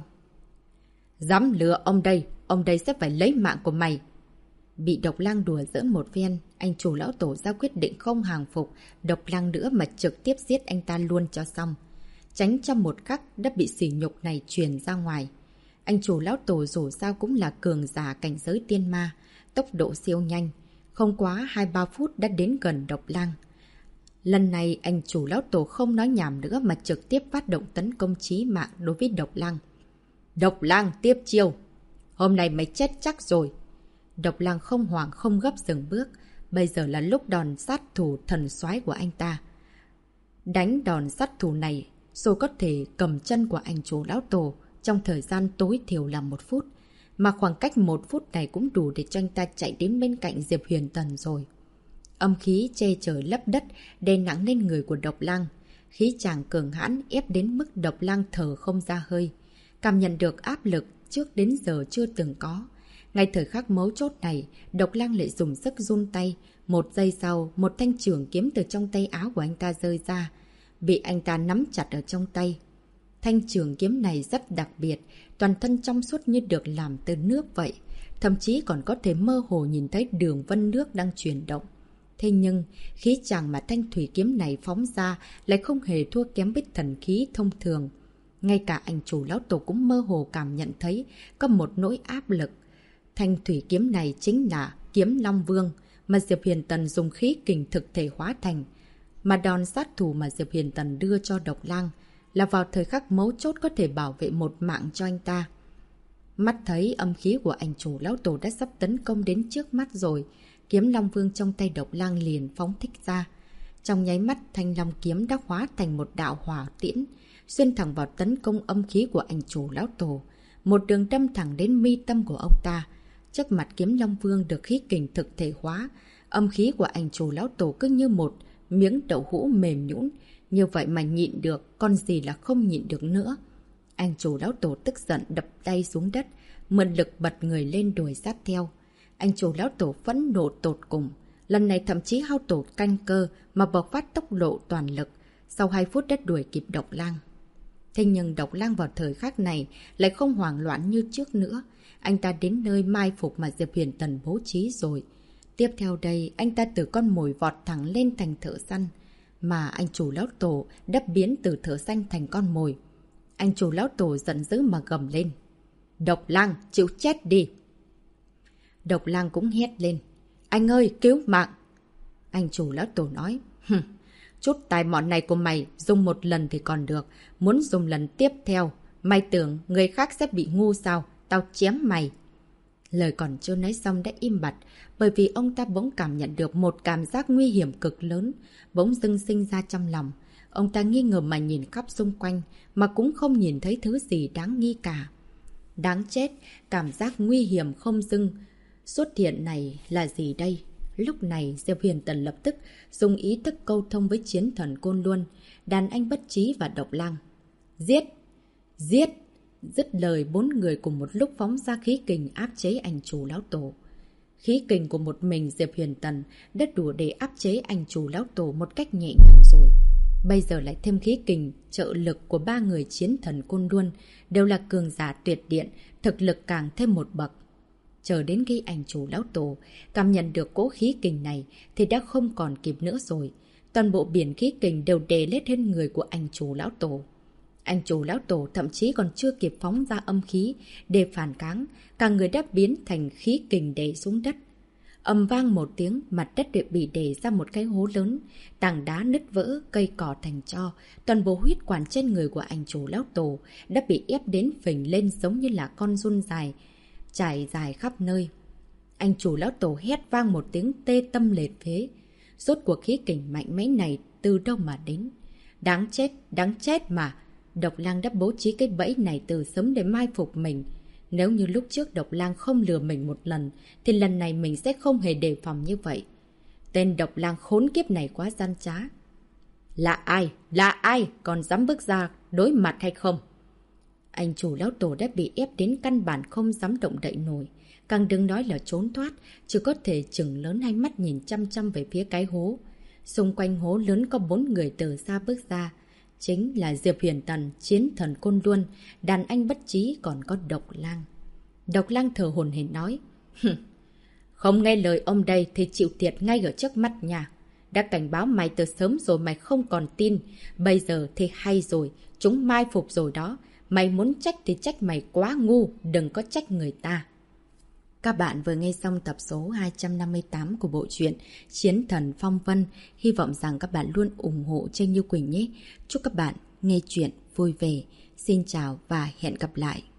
Dám lừa ông đây sẽ phải lấy mạng của mày. Bị Độc Lang đùa giỡn một phen, anh chủ lão tổ ra quyết định không hàng phục Độc Lang nữa mà trực tiếp giết anh ta luôn cho xong. Tránh trong một khắc đã bị sỉ nhục này truyền ra ngoài. Anh chủ lão tổ dù sao cũng là cường giả cảnh giới tiên ma, tốc độ siêu nhanh. Không quá 2-3 phút đã đến gần Độc Lang. Lần này anh chủ lão tổ không nói nhảm nữa mà trực tiếp phát động tấn công chí mạng đối với Độc Lang. Độc Lang tiếp chiêu. Hôm nay mày chết chắc rồi. Độc Lang không hoảng không gấp dừng bước. Bây giờ là lúc đòn sát thủ thần soái của anh ta. Đánh đòn sát thủ này rồi có thể cầm chân của anh chủ lão tổ trong thời gian tối thiểu là 1 phút. Mà khoảng cách 1 phút này cũng đủ để cho anh ta chạy đến bên cạnh Diệp Huyền Tần rồi. Âm khí che trời lấp đất đè nặng lên người của Độc Lang. Khí chàng cường hãn ép đến mức Độc Lang thở không ra hơi. Cảm nhận được áp lực trước đến giờ chưa từng có. Ngay thời khắc mấu chốt này, Độc Lang lại dùng sức run tay. 1 giây sau, một thanh trường kiếm từ trong tay áo của anh ta rơi ra, bị anh ta nắm chặt ở trong tay. Thanh trường kiếm này rất đặc biệt, toàn thân trong suốt như được làm từ nước vậy. Thậm chí còn có thể mơ hồ nhìn thấy đường vân nước đang chuyển động. Thế nhưng, khí chàng mà thanh thủy kiếm này phóng ra lại không hề thua kém với thần khí thông thường. Ngay cả anh chủ lão tổ cũng mơ hồ cảm nhận thấy có một nỗi áp lực. Thanh thủy kiếm này chính là kiếm Long Vương mà Diệp Huyền Tần dùng khí kình thực thể hóa thành. Mà đòn sát thủ mà Diệp Huyền Tần đưa cho Độc Lang là vào thời khắc mấu chốt có thể bảo vệ một mạng cho anh ta. Mắt thấy âm khí của anh chủ lão tổ đã sắp tấn công đến trước mắt rồi, kiếm Long Vương trong tay Độc Lang liền phóng thích ra. Trong nháy mắt, thanh long kiếm đã hóa thành một đạo hỏa tiễn, xuyên thẳng vào tấn công âm khí của anh chủ lão tổ. Một đường đâm thẳng đến mi tâm của ông ta. Trước mặt kiếm Long Vương được khí kình thực thể hóa, âm khí của anh chủ lão tổ cứ như một miếng đậu hũ mềm nhũn. Như vậy mà nhịn được, còn gì là không nhịn được nữa. Anh chủ lão tổ tức giận đập tay xuống đất, mượn lực bật người lên đuổi sát theo. Anh chủ lão tổ phẫn nộ tột cùng. Lần này thậm chí hao tổn canh cơ mà bộc phát tốc độ toàn lực. Sau 2 phút đã đuổi kịp Độc Lang. Thế nhưng Độc Lang vào thời khắc này lại không hoảng loạn như trước nữa. Anh ta đến nơi mai phục mà Diệp Huyền Tần bố trí rồi. Tiếp theo đây, anh ta từ con mồi vọt thẳng lên thành thợ săn. Mà anh chủ lão tổ đã biến từ thợ săn thành con mồi. Anh chủ lão tổ giận dữ mà gầm lên. Độc Lang, chịu chết đi! Độc Lang cũng hét lên. Anh ơi, cứu mạng! Anh chủ lão tổ nói. Chút tài mọn này của mày dùng 1 lần thì còn được. Muốn dùng lần tiếp theo, mày tưởng người khác sẽ bị ngu sao? Tao chém mày! Lời còn chưa nói xong đã im bặt, bởi vì ông ta bỗng cảm nhận được một cảm giác nguy hiểm cực lớn, bỗng dưng sinh ra trong lòng. Ông ta nghi ngờ mà nhìn khắp xung quanh, mà cũng không nhìn thấy thứ gì đáng nghi cả. Đáng chết, cảm giác nguy hiểm không dưng xuất hiện này là gì đây? Lúc này Diệp Huyền Tần lập tức dùng ý thức câu thông với chiến thần Côn Luân, đàn anh Bất Chí và Độc Lang. Giết! Giết! Dứt lời, 4 người cùng một lúc phóng ra khí kình áp chế anh chủ lão tổ. Khí kình của một mình Diệp Huyền Tần đã đủ để áp chế anh chủ lão tổ một cách nhẹ nhàng rồi. Bây giờ lại thêm khí kình trợ lực của 3 người chiến thần Côn Luân, đều là cường giả tuyệt điện, thực lực càng thêm một bậc. Chờ đến khi anh chủ lão tổ cảm nhận được cỗ khí kình này thì đã không còn kịp nữa rồi. Toàn bộ biển khí kình đều đè lên trên người của anh chủ lão tổ. Anh chủ lão tổ thậm chí còn chưa kịp phóng ra âm khí để phản kháng, cả người đã biến thành khí kình đè xuống đất. Ầm vang một tiếng, mặt đất bị đè ra một cái hố lớn, tảng đá nứt vỡ, cây cỏ thành tro, toàn bộ huyết quản trên người của anh chủ lão tổ đã bị ép đến phình lên giống như là con giun dài, trải dài khắp nơi. Anh chủ lão tổ hét vang một tiếng tê tâm liệt phế. Rốt cuộc khí kình mạnh mẽ này từ đâu mà đến? Đáng chết mà! Độc Lang đã bố trí cái bẫy này từ sớm để mai phục mình. Nếu như lúc trước Độc Lang không lừa mình một lần, thì lần này mình sẽ không hề đề phòng như vậy. Tên Độc Lang khốn kiếp này quá gian trá. Là ai? Là ai? Còn dám bước ra đối mặt hay không? Anh chủ lão tổ đã bị ép đến căn bản không dám động đậy nổi. Càng đừng nói là trốn thoát, chỉ có thể chừng lớn hai mắt nhìn chăm chăm về phía cái hố. Xung quanh hố lớn có 4 người từ xa bước ra. Chính là Diệp Huyền Tần, chiến thần Côn Luân, đàn anh Bất Chí, còn có Độc Lang. Độc Lang thở hổn hển nói, không nghe lời ông đây thì chịu thiệt ngay ở trước mắt nhà. Đã cảnh báo mày từ sớm rồi mày không còn tin. Bây giờ thì hay rồi, chúng mai phục rồi đó. Mày muốn trách thì trách mày quá ngu, đừng có trách người ta. Các bạn vừa nghe xong tập số 258 của bộ truyện Chiến thần Phong Vân. Hy vọng rằng các bạn luôn ủng hộ Tranh Như Quỳnh nhé. Chúc các bạn nghe chuyện vui vẻ. Xin chào và hẹn gặp lại.